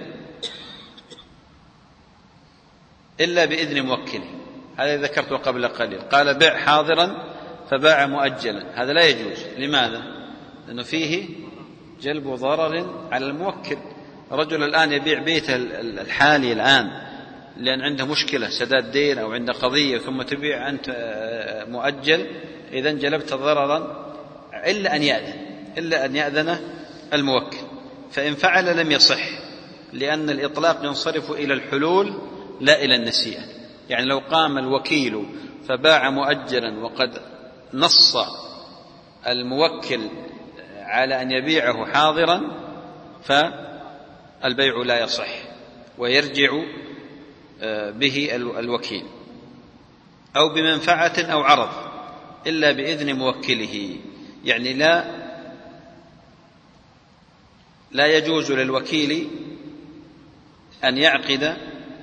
إلا بإذن موكله. هذا ذكرته قبل قليل. قال: بع حاضرا فباع مؤجلا، هذا لا يجوز. لماذا؟ لأنه فيه جلب ضرر على الموكل. رجل الآن يبيع بيته الحالي الآن لأن عنده مشكلة سداد دين أو عنده قضية، ثم تبيع أنت مؤجل، إذن جلبت ضررا إلا أن يأذن إلا أن يأذن الموكل. فإن فعل لم يصح، لأن الإطلاق ينصرف إلى الحلول لا إلى النسيئة. يعني لو قام الوكيل فباع مؤجلا وقد نص الموكل على أن يبيعه حاضرا فالبيع لا يصح ويرجع به الوكيل. أو بمنفعة أو عرض إلا بإذن موكله، يعني لا لا يجوز للوكيل أن يعقد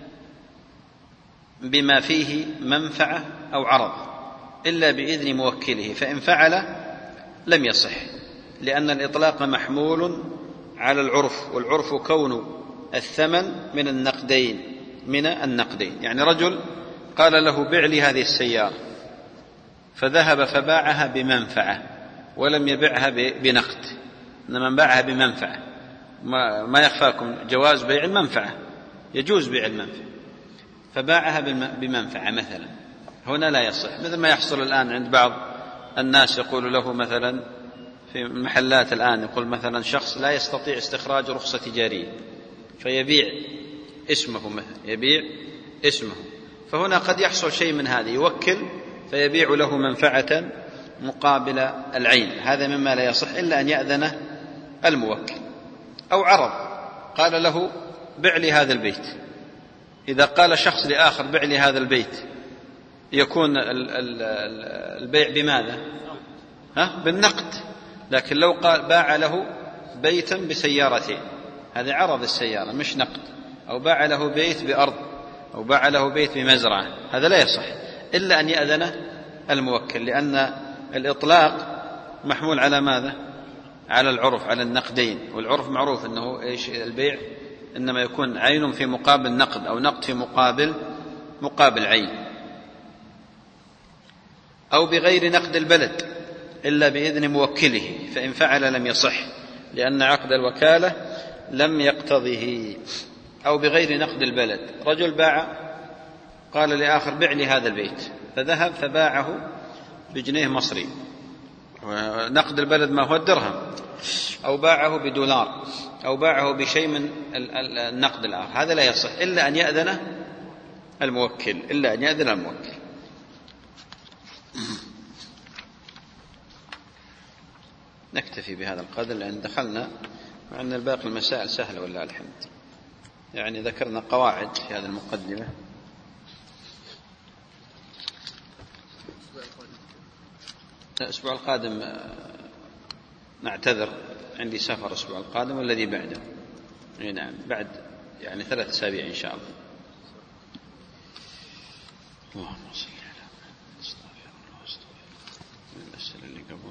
بما فيه منفعة أو عرض إلا بإذن موكله، فإن فعل لم يصح، لأن الإطلاق محمول على العرف، والعرف كون الثمن من النقدين من النقدين يعني رجل قال له: بع لي هذه السيارة، فذهب فباعها بمنفعة ولم يبعها بنقد، إنما باعها بمنفعة. ما يخفاكم جواز بيع المنفعة، يجوز بيع المنفعة، فباعها بمنفعة مثلا، هنا لا يصح. مثل ما يحصل الآن عند بعض الناس، يقول له مثلا في المحلات الآن، يقول مثلا شخص لا يستطيع استخراج رخصة تجارية فيبيع اسمه مثلا يبيع اسمه فهنا قد يحصل شيء من هذا، يوكل فيبيع له منفعة مقابل العين، هذا مما لا يصح إلا أن يأذن الموكل. أو عرض، قال له: بع لي هذا البيت. إذا قال شخص لآخر: بع لي هذا البيت، يكون البيع بماذا؟ ها؟ بالنقد، لكن لو قال باع له بيتا بسيارتين، هذا عرض السيارة مش نقد، أو باع له بيت بأرض، أو باع له بيت بمزرعة، هذا لا يصح إلا أن يأذن الموكل، لأن الإطلاق محمول على ماذا؟ على العرف، على النقدين، والعرف معروف أنه إيش البيع إنما يكون عين في مقابل نقد، أو نقد في مقابل مقابل عين، أو بغير نقد البلد إلا بإذن موكله، فإن فعل لم يصح لأن عقد الوكالة لم يقتضه. أو بغير نقد البلد، رجل باع قال لآخر بع لي هذا البيت، فذهب فباعه بجنيه مصري، ونقد البلد ما هو الدرهم، أو باعه بدولار، أو باعه بشيء من النقد الآخر، هذا لا يصح إلا أن يأذن الموكل، إلا أن يأذن الموكل. نكتفي بهذا القدر لأن دخلنا، مع أن الباقي المسائل سهلة ولله الحمد، يعني ذكرنا قواعد في هذه المقدمة. الأسبوع القادم نعتذر، عندي سفر الأسبوع القادم والذي بعده، نعم بعد يعني ثلاث أسابيع إن شاء الله. اللهم صل على محمد. استغفر الله استغفر المسألة اللي قبل.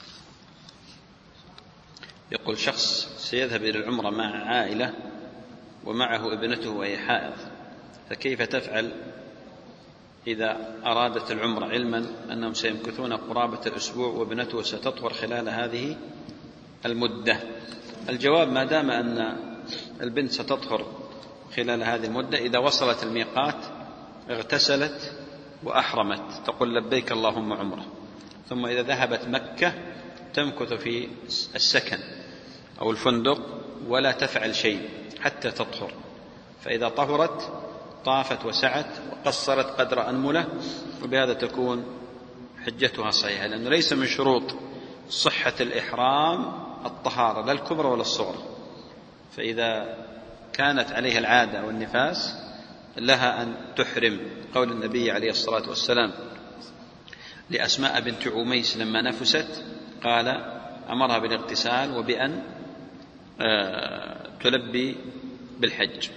يقول شخص سيذهب إلى العمرة مع عائلة ومعه ابنته وهي حائض، فكيف تفعل إذا أرادت العمرة علما أنهم سيمكثون قرابة الأسبوع وابنته ستطهر خلال هذه المدة؟ الجواب ما دام أن البنت ستطهر خلال هذه المدة، إذا وصلت الميقات اغتسلت وأحرمت تقول لبيك اللهم عمرة، ثم إذا ذهبت مكة تمكث في السكن أو الفندق ولا تفعل شيء حتى تطهر، فإذا طهرت طافت وسعت وقصرت قدر أنملة، وبهذا تكون حجتها صحيحة، لأنه ليس من شروط صحة الإحرام الطهارة لا الكبرى ولا الصغرى، فإذا كانت عليها العادة أو النفاس لها أن تحرم، قول النبي عليه الصلاة والسلام لأسماء بنت عميس لما نفست قال أمرها بالاغتسال وبأن تلبي بالحج.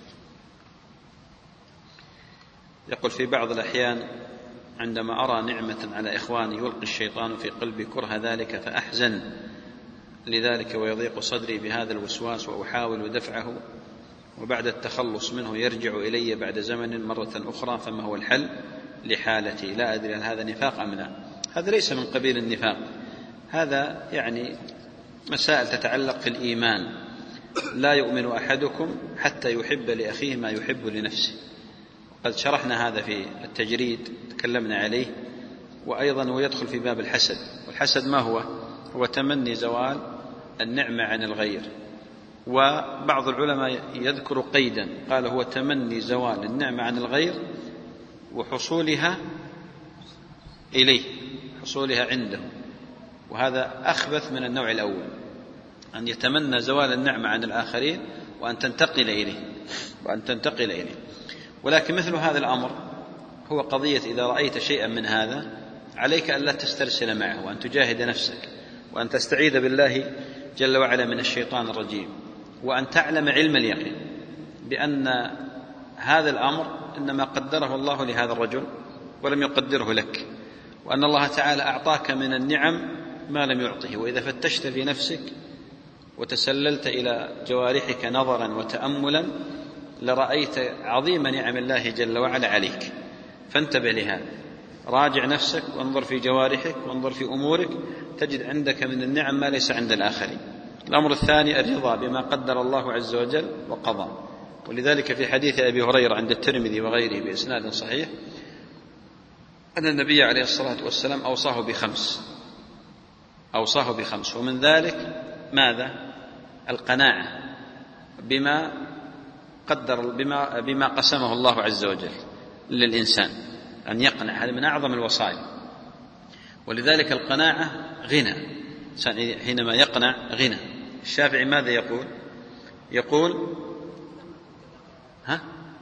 يقول في بعض الأحيان عندما أرى نعمة على إخواني يلقي الشيطان في قلبي كره ذلك فأحزن لذلك ويضيق صدري بهذا الوسواس وأحاول دفعه، وبعد التخلص منه يرجع إلي بعد زمن مرة أخرى، فما هو الحل لحالتي؟ لا أدري هل هذا نفاق أم لا. هذا ليس من قبيل النفاق، هذا يعني مسائل تتعلق في الإيمان. لا يؤمن أحدكم حتى يحب لأخيه ما يحب لنفسه، قد شرحنا هذا في التجريد تكلمنا عليه، وأيضا ويدخل في باب الحسد. والحسد ما هو؟ هو تمني زوال النعمة عن الغير، وبعض العلماء يذكر قيدا قال هو تمني زوال النعمة عن الغير وحصولها إليه، حصولها عنده، وهذا أخبث من النوع الأول، أن يتمنى زوال النعمة عن الآخرين وأن تنتقل إليه وأن تنتقل إليه. ولكن مثل هذا الأمر هو قضية إذا رأيت شيئا من هذا عليك أن لا تسترسل معه، وأن تجاهد نفسك، وأن تستعيذ بالله جل وعلا من الشيطان الرجيم، وأن تعلم علم اليقين بأن هذا الأمر إنما قدره الله لهذا الرجل ولم يقدره لك، وأن الله تعالى أعطاك من النعم ما لم يعطه. وإذا فتشت في نفسك وتسللت إلى جوارحك نظرا وتأملا لرأيت عظيم نعم الله جل وعلا عليك، فانتبه لهذا، راجع نفسك وانظر في جوارحك وانظر في أمورك، تجد عندك من النعم ما ليس عند الآخرين. الأمر الثاني الرضا بما قدر الله عز وجل وقضى، ولذلك في حديث أبي هريرة عند الترمذي وغيره بإسناد صحيح أن النبي عليه الصلاة والسلام أوصاه بخمس أوصاه بخمس ومن ذلك ماذا؟ القناعة بما قدر بما, بما قسمه الله عز وجل للإنسان، أن يقنع، هذا من أعظم الوصايا. ولذلك القناعة غنى، حينما يقنع غنى. الشافعي ماذا يقول؟ يقول ها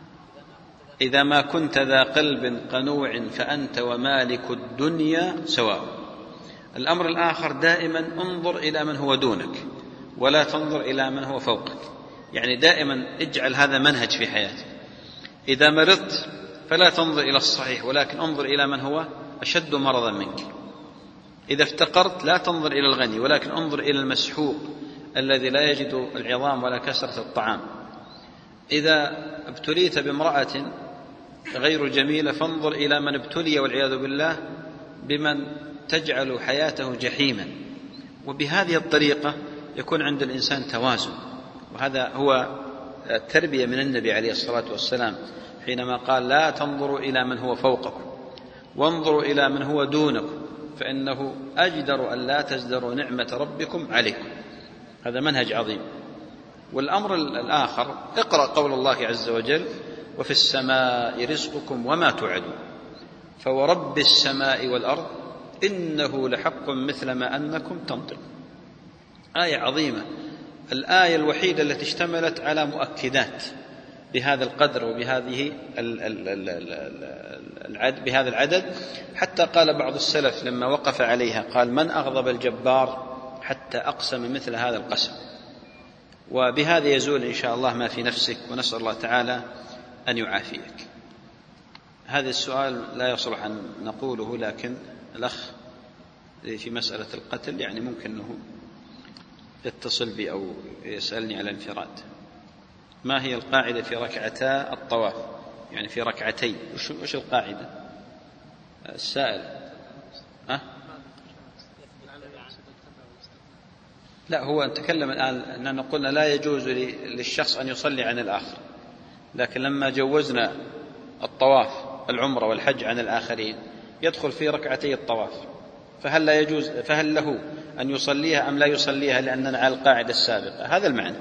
إذا ما كنت ذا قلب قنوع فأنت ومالك الدنيا سواء، الأمر الآخر دائما انظر إلى من هو دونك ولا تنظر إلى من هو فوقك، يعني دائما اجعل هذا منهج في حياتك. إذا مرضت فلا تنظر إلى الصحيح ولكن انظر إلى من هو أشد مرضا منك. إذا افتقرت لا تنظر إلى الغني ولكن انظر إلى المسحوق الذي لا يجد العظام ولا كسرة الطعام. إذا ابتليت بامرأة غير جميلة فانظر إلى من ابتلي والعياذ بالله بمن تجعل حياته جحيما. وبهذه الطريقة يكون عند الإنسان توازن، وهذا هو التربية من النبي عليه الصلاة والسلام حينما قال لا تنظروا إلى من هو فوقكم وانظروا إلى من هو دونكم فإنه أجدر أن لا تزدروا نعمة ربكم عليكم. هذا منهج عظيم. والأمر الآخر اقرأ قول الله عز وجل وفي السماء رزقكم وما توعدون فورب السماء والأرض إنه لحق مثل ما أنكم تنطق. آية عظيمة، الآية الوحيدة التي اشتملت على مؤكدات بهذا القدر وبهذه العدد بهذا العدد، حتى قال بعض السلف لما وقف عليها قال من أغضب الجبار حتى أقسم مثل هذا القسم. وبهذا يزول إن شاء الله ما في نفسك، ونسأل الله تعالى أن يعافيك. هذا السؤال لا يصلح أن نقوله، لكن الأخ في مسألة القتل يعني ممكن أنه يتصل بي أو يسألني على انفراد. ما هي القاعدة في ركعتا الطواف؟ يعني في ركعتين وش القاعدة؟ السائل أه؟ لا، هو نتكلم الآن أننا قلنا لا يجوز للشخص أن يصلي عن الآخر، لكن لما جوزنا الطواف العمرة والحج عن الآخرين يدخل في ركعتي الطواف، فهل لا يجوز فهل له أن يصليها أم لا يصليها لأننا على القاعدة السابقة؟ هذا المعنى.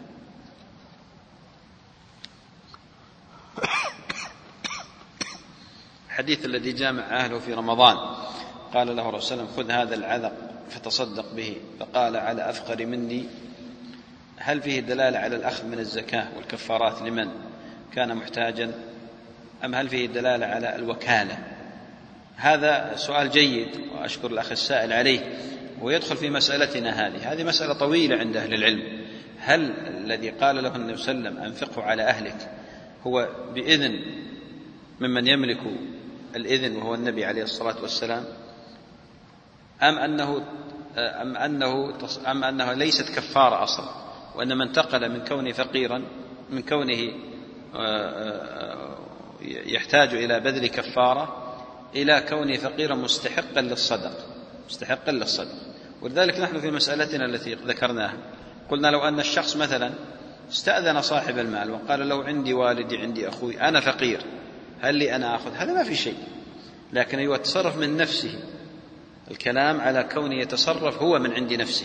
الحديث الذي جامع أهله في رمضان قال له الرسول صلى الله عليه وسلم خذ هذا العذق فتصدق به، فقال على أفقر مني، هل فيه دلالة على الأخذ من الزكاة والكفارات لمن كان محتاجا أم هل فيه دلالة على الوكالة؟ هذا سؤال جيد وأشكر الأخ السائل عليه، ويدخل في مسألتنا هذه. هذه مسألة طويلة عند أهل العلم. هل الذي قال له النبي صلى الله عليه وسلم أنفقه على أهلك هو بإذن ممن يملك الإذن وهو النبي عليه الصلاة والسلام، أم أنه أم أنه أم أنه ليست كفارة أصلا، وأن من انتقل من كونه فقيرا من كونه يحتاج إلى بذل كفارة إلى كونه فقيرا مستحقا للصدق مستحقا للصدق. ولذلك نحن في مسألتنا التي ذكرناها قلنا لو أن الشخص مثلا استأذن صاحب المال وقال له عندي والدي عندي أخوي أنا فقير هل لي أنا أخذ، هذا ما في شيء، لكن هو يتصرف من نفسه. الكلام على كونه يتصرف هو من عند نفسه.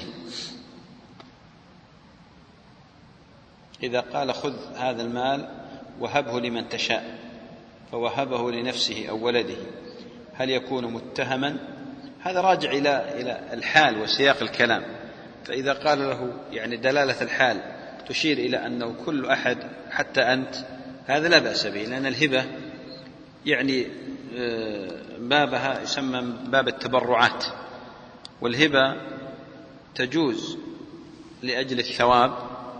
إذا قال خذ هذا المال وهبه لمن تشاء فوهبه لنفسه أو ولده هل يكون متهما؟ هذا راجع إلى إلى الحال وسياق الكلام. فإذا قال له يعني دلالة الحال تشير إلى أنه كل أحد حتى أنت، هذا لا بأس به، لأن الهبة يعني بابها يسمى باب التبرعات، والهبة تجوز لأجل الثواب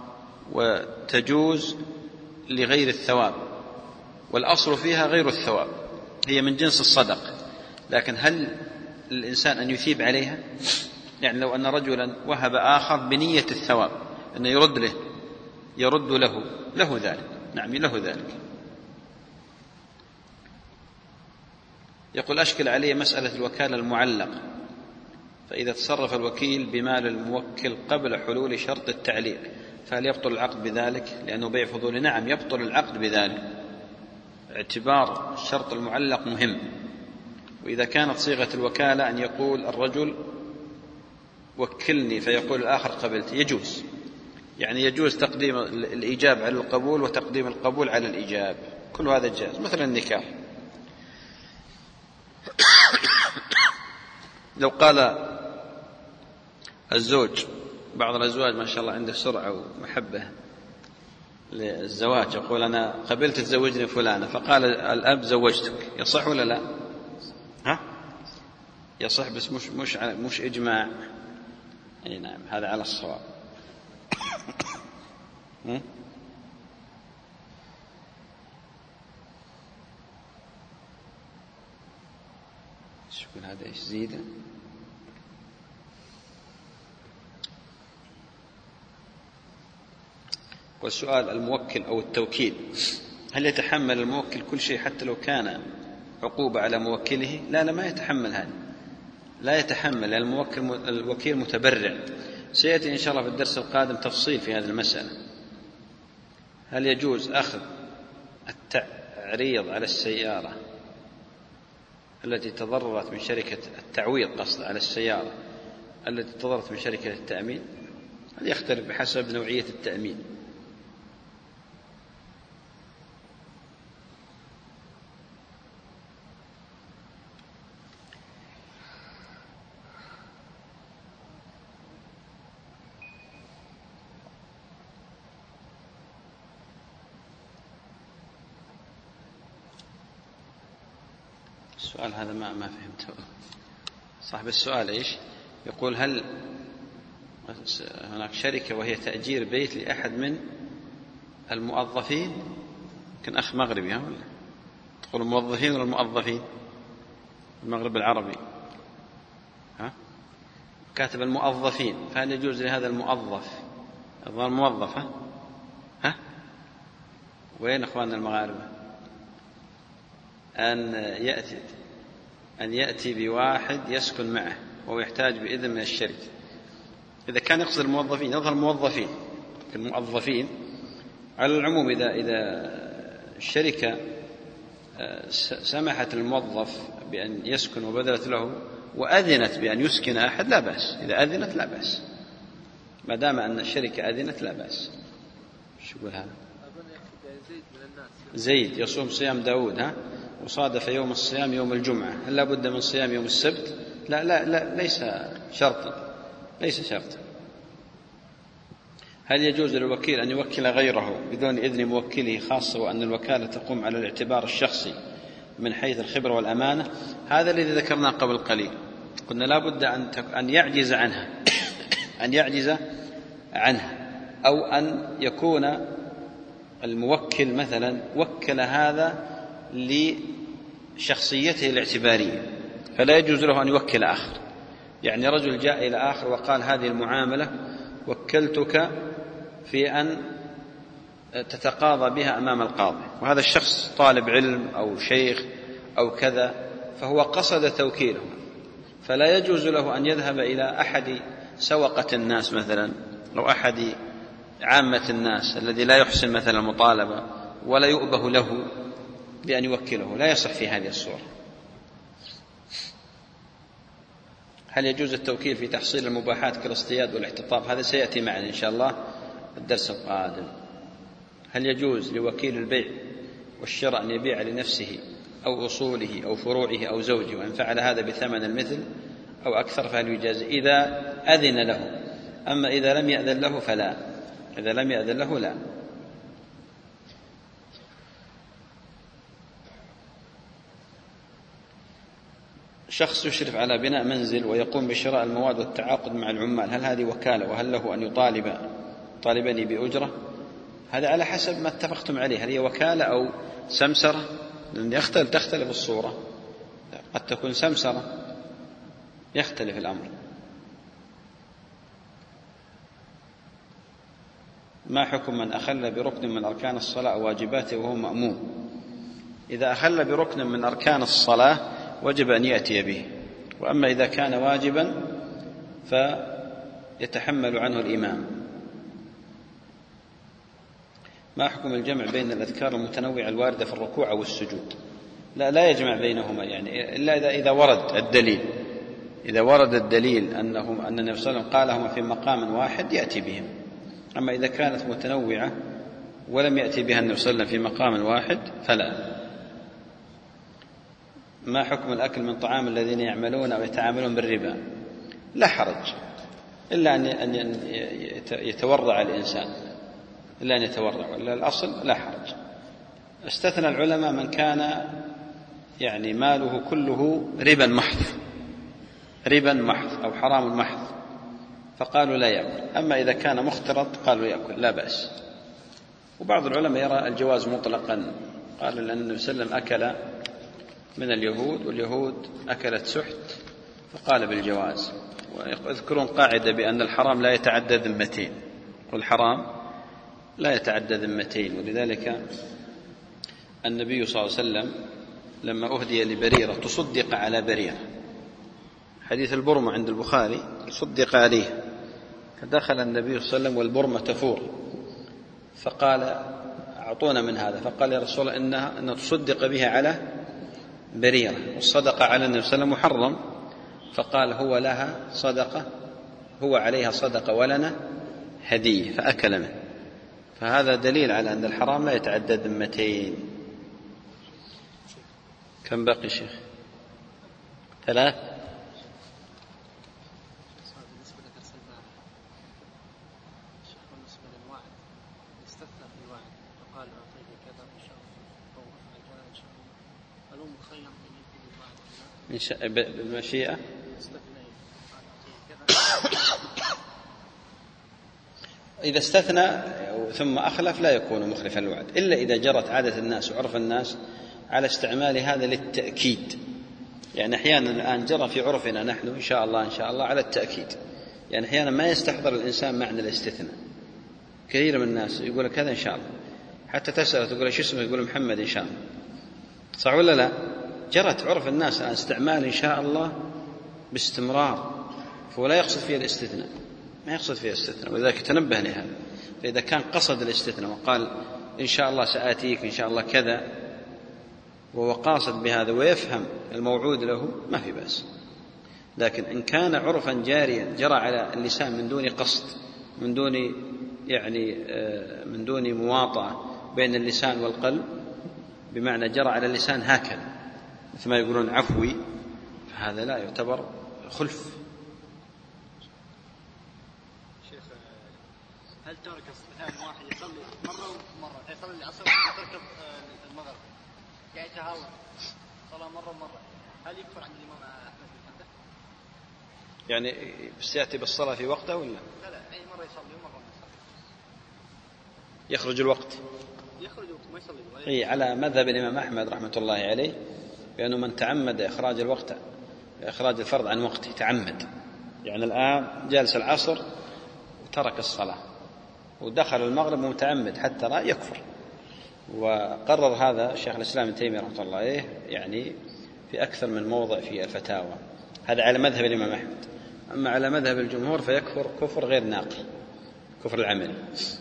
وتجوز لغير الثواب، والأصل فيها غير الثواب، هي من جنس الصدق. لكن هل الإنسان أن يثيب عليها؟ يعني لو أن رجلا وهب آخر بنية الثواب أن يرد له يرد له له ذلك، نعم له ذلك. يقول أشكل عليه مسألة الوكالة المعلقة، فإذا تصرف الوكيل بمال الموكل قبل حلول شرط التعليق فهل يبطل العقد بذلك؟ لأنه بيع فضولي. نعم يبطل العقد بذلك، اعتبار الشرط المعلق مهم. وإذا كانت صيغة الوكالة أن يقول الرجل وكلني فيقول الآخر قبلت، يجوز، يعني يجوز تقديم الإيجاب على القبول وتقديم القبول على الإيجاب، كل هذا جائز، مثل النكاح. لو قال الزوج، بعض الأزواج ما شاء الله عنده سرعة ومحبة للزواج، يقول أنا قبلت تزوجني فلانة، فقال الأب زوجتك، يصح ولا لا؟ ها؟ يصح بس مش مش مش إجماع. أي نعم، هذا على الصواب. شو يقول هذا؟ إيش زيده؟ والسؤال: الموكل أو التوكيل، هل يتحمل الموكل كل شيء حتى لو كان عقوبة على موكله؟ لا لا، ما يتحمل هذا، لا يتحمل. الموكل الوكيل متبرع. سيأتي إن شاء الله في الدرس القادم تفصيل في هذه المسألة. هل يجوز أخذ التعريض على السيارة التي تضررت من شركة التعويض، قصد على السيارة التي تضررت من شركة التأمين؟ هذا يختلف بحسب نوعية التأمين. السؤال هذا ما ما فهمته. صاحب السؤال ايش يقول؟ هل هناك شركة وهي تأجير بيت لأحد من الموظفين؟ يمكن أخ مغربي، ها ولا تقول الموظفين ولا الموظفين؟ المغرب العربي، ها كاتب الموظفين. فهل يجوز لهذا الموظف، الظاهر موظف، ها ها وين أخواننا المغاربة، أن يأتي أن يأتي بواحد يسكن معه وهو يحتاج بإذن من الشركة؟ إذا كان يقصد الموظفين يظهر الموظفين. الموظفين على العموم، إذا إذا الشركة سمحت للموظف بأن يسكن وبذلت له وأذنت بأن يسكن أحد لا بأس. إذا أذنت لا بأس، ما دام أن الشركة أذنت لا بأس. شو يقول هذا؟ زيد يصوم صيام داود، ها وصادف يوم الصيام يوم الجمعة، هل لا بد من صيام يوم السبت؟ لا لا لا، ليس شرطا، ليس شرطا. هل يجوز للوكيل أن يوكل غيره بدون إذن موكله، خاصة وأن الوكالة تقوم على الاعتبار الشخصي من حيث الخبرة والأمانة؟ هذا الذي ذكرناه قبل قليل، قلنا لا بد أن يعجز عنها أن يعجز عنها أو أن يكون الموكل مثلا وكل هذا لشخصيته الاعتبارية، فلا يجوز له أن يوكل آخر. يعني رجل جاء إلى آخر وقال: هذه المعاملة وكلتك في أن تتقاضى بها أمام القاضي، وهذا الشخص طالب علم أو شيخ أو كذا، فهو قصد توكيله، فلا يجوز له أن يذهب إلى أحد سوقة الناس مثلا أو أحد عامة الناس الذي لا يحسن مثلا المطالبة ولا يؤبه له بأن يوكله، لا يصح في هذه الصورة. هل يجوز التوكيل في تحصيل المباحات كالاصطياد والاحتطاب؟ هذا سيأتي معنا إن شاء الله الدرس القادم. هل يجوز لوكيل البيع والشراء أن يبيع لنفسه أو أصوله أو فروعه أو زوجه، وإن فعل هذا بثمن المثل أو أكثر فهل يجاز؟ إذا أذن له، أما إذا لم يأذن له فلا، إذا لم يأذن له لا. شخص يشرف على بناء منزل ويقوم بشراء المواد والتعاقد مع العمال، هل هذه وكالة؟ وهل له أن يطالب طالبني بأجرة؟ هذا على حسب ما اتفقتم عليه، هل هي وكالة أو سمسرة؟ لأن يختلف تختلف الصورة، قد تكون سمسرة، يختلف الأمر. ما حكم من أخل بركن من أركان الصلاة وواجباته وهو مأموم؟ إذا أخل بركن من أركان الصلاة وجب أن يأتي به، وأما إذا كان واجبا فيتحمل عنه الإمام. ما حكم الجمع بين الأذكار المتنوعة الواردة في الركوع والسجود؟ لا لا يجمع بينهما، يعني إلا إذا, إذا ورد الدليل، إذا ورد الدليل أنه أن النبي صلى الله عليه وسلم قالهما في مقام واحد يأتي بهم. أما إذا كانت متنوعة ولم يأتي بها النبي صلى الله عليه وسلم في مقام واحد فلا. ما حكم الأكل من طعام الذين يعملون أو يتعاملون بالربا؟ لا حرج، إلا أن يتورع الإنسان، إلا أن يتورع، ولا الأصل لا حرج. استثنى العلماء من كان يعني ماله كله ربا محض، ربا محض أو حرام محض فقالوا لا يأكل، أما إذا كان مختلط قالوا يأكل لا بأس. وبعض العلماء يرى الجواز مطلقا، قال لأن النبي صلى الله عليه وسلم أكل من اليهود واليهود أكلت سحت فقال بالجواز. ويذكرون قاعدة بأن الحرام لا يتعدى ذمتين، والحرام لا يتعدى ذمتين، ولذلك النبي صلى الله عليه وسلم لما أهدي لبريرة تصدق على بريرة، حديث البرمة عند البخاري صدق عليه، فدخل النبي صلى الله عليه وسلم والبرمة تفور فقال أعطونا من هذا، فقال يا رسول الله إنها أن تصدق بها على بريرة، والصدقة على النبي صلى الله عليه وسلم محرم، فقال هو لها صدقة، هو عليها صدقة ولنا هدية، فأكل منه. فهذا دليل على أن الحرام لا يتعدى ذمتين. كم بقي شيخ؟ ثلاث. بالمشيئة إذا استثنى ثم أخلف لا يكون مخلفا الوعد، إلا إذا جرت عادة الناس وعرف الناس على استعمال هذا للتأكيد. يعني أحيانا الآن جرى في عرفنا نحن إن شاء الله إن شاء الله على التأكيد، يعني أحيانا ما يستحضر الإنسان معنى الاستثناء. كثير من الناس يقول كذا إن شاء الله، حتى تسأل تقول شو اسمه يقول محمد إن شاء الله، صح ولا لا؟ جرت عرف الناس عن استعمال إن شاء الله باستمرار، فهو لا يقصد فيها الاستثناء، ما يقصد فيها الاستثناء، ولذلك تنبه لهذا. فإذا كان قصد الاستثناء وقال إن شاء الله سآتيك إن شاء الله كذا وهو قاصد بهذا ويفهم الموعود له ما في بأس. لكن إن كان عرفا جاريا جرى على اللسان من دون قصد، من دون يعني من دون مواطأة بين اللسان والقلب، بمعنى جرى على اللسان هكذا مثل ما يقولون عفوي، فهذا لا يعتبر خلف.
شيخ هل ترك مثلا واحد يصلي مرة ومرة، يصلي العصر وتركب المغرب يعني تهاون صلاة مرة ومرة، هل يكفر عند الإمام أحمد بن حنبل؟
يعني سيأتي بالصلاة في وقته ولا؟
لا لا أي مرة يصلي ومرة ما يصلي،
يخرج الوقت،
يخرج الوقت ما يصلي.
أي على مذهب الإمام أحمد رحمة الله عليه، بأنه من تعمد إخراج الوقت إخراج الفرض عن وقته تعمد، يعني الآن جالس العصر وترك الصلاة ودخل المغرب متعمد حتى رأى يكفر. وقرر هذا شيخ الإسلام ابن تيمية رحمه الله عليه يعني في أكثر من موضع في الفتاوى، هذا على مذهب الإمام أحمد. أما على مذهب الجمهور فيكفر كفر غير ناقل، كفر العمل.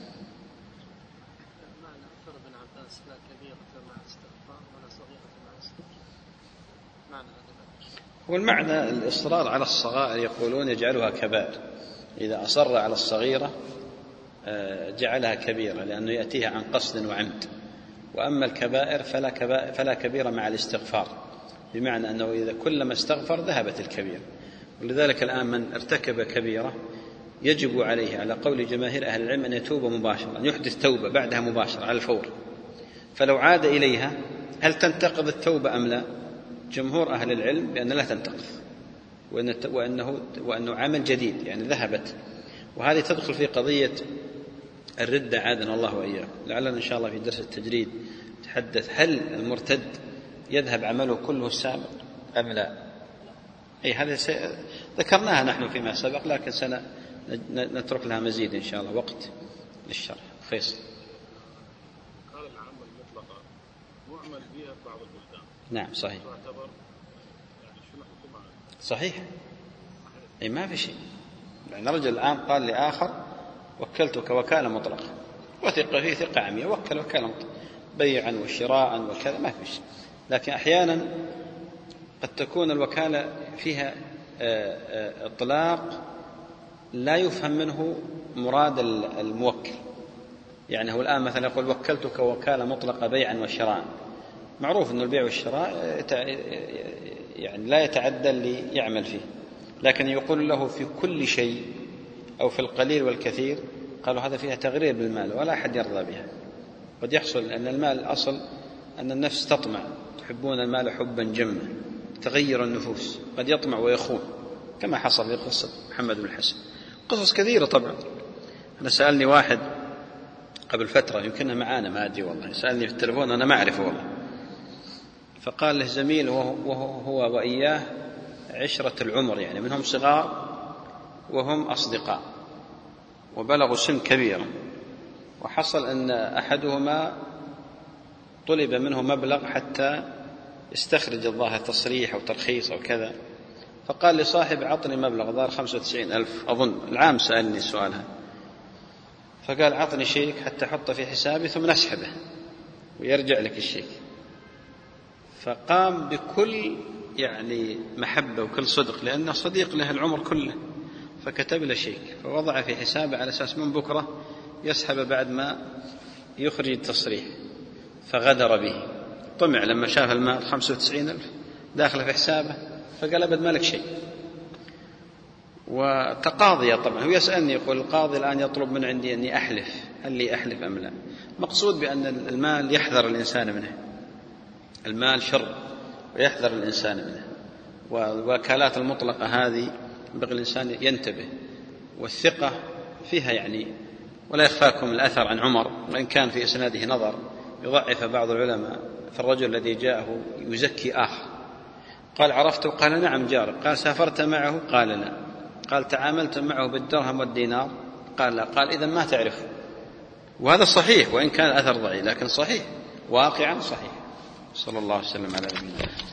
والمعنى الإصرار على الصغائر يقولون يجعلها كبائر، إذا أصر على الصغيرة جعلها كبيرة لأنه يأتيها عن قصد وعمد. وأما الكبائر فلا, كبائر فلا كبيرة مع الاستغفار، بمعنى أنه إذا كلما استغفر ذهبت الكبيرة. ولذلك الآن من ارتكب كبيرة يجب عليه على قول جماهير أهل العلم أن يتوب مباشرة، أن يحدث توبة بعدها مباشرة على الفور. فلو عاد إليها هل تنتقض التوبة أم لا؟ جمهور أهل العلم بأن لا تنتقض، وأنه, وأنه عمل جديد يعني ذهبت. وهذه تدخل في قضية الردة عادنا الله وإياه. لعلنا إن شاء الله في درس التجريد تحدث هل المرتد يذهب عمله كله السابق أم لا. أي هذا سي... ذكرناها نحن فيما سبق، لكن سنترك لها مزيد إن شاء الله وقت للشرح. فيصل.
قال العامة المطلقة معمل بها بعض البلدان.
نعم صحيح.
تعتبر يعني شنو حكمها؟
صحيح. أي ما في شيء. يعني رجل الآن قال لآخر وكلتك وكالة مطلقة وثق فيه ثقة عمياء، وكل وكالة مطلقة بيعا وشراء وكذا ما في شيء. لكن أحيانا قد تكون الوكالة فيها إطلاق لا يفهم منه مراد الموكل. يعني هو الآن مثلا يقول وكلتك وكالة مطلقة بيعا وشراء، معروف أن البيع والشراء يعني لا يتعدى اللي يعمل فيه، لكن يقول له في كل شيء أو في القليل والكثير، قالوا هذا فيها تغرير بالمال ولا أحد يرضى بها. قد يحصل أن المال أصل أن النفس تطمع، تحبون المال حبا جما، تغير النفوس، قد يطمع ويخون، كما حصل في قصة محمد بن الحسن. قصص كثيرة طبعا. أنا سألني واحد قبل فترة، يمكنها معانا ما أدري والله، سألني في التلفون أنا ما أعرفه والله، فقال له زميل وهو هو وإياه عشرة العمر، يعني منهم صغار وهم أصدقاء وبلغوا سن كبيرة، وحصل أن أحدهما طلب منه مبلغ حتى يستخرج الظاهر تصريح أو ترخيص أو كذا، فقال لصاحب عطني مبلغ ظاهر خمسة وتسعين ألف أظن، العام سألني سؤالها، فقال عطني شيك حتى أحطه في حسابي ثم نسحبه ويرجع لك الشيك. فقام بكل يعني محبة وكل صدق، لأنه صديق له العمر كله، فكتب له شيك فوضع في حسابه على أساس من بكرة يسحب بعد ما يخرج التصريح، فغدر به، طمع لما شاف المال خمسة وتسعين ألف داخل في حسابه، فقال أبد مالك شيء. وتقاضي طبعا، هو يسألني يقول القاضي الآن يطلب من عندي أني أحلف، هل لي أحلف أم لا؟ مقصود بأن المال يحذر الإنسان منه، المال شر ويحذر الإنسان منه، والوكالات المطلقة هذه ينبغي الإنسان ينتبه، والثقة فيها يعني، ولا يخفاكم الأثر عن عمر وإن كان في إسناده نظر، يضعف بعض العلماء في الرجل الذي جاءه يزكي آخر، قال عرفته؟ قال نعم جارك. قال سافرت معه؟ قال لا. قال تعاملت معه بالدرهم والدينار؟ قال لا. قال إذن ما تعرفه. وهذا صحيح وإن كان الأثر ضعيف، لكن صحيح واقعا صحيح. صلى الله عليه وسلم على نبينا.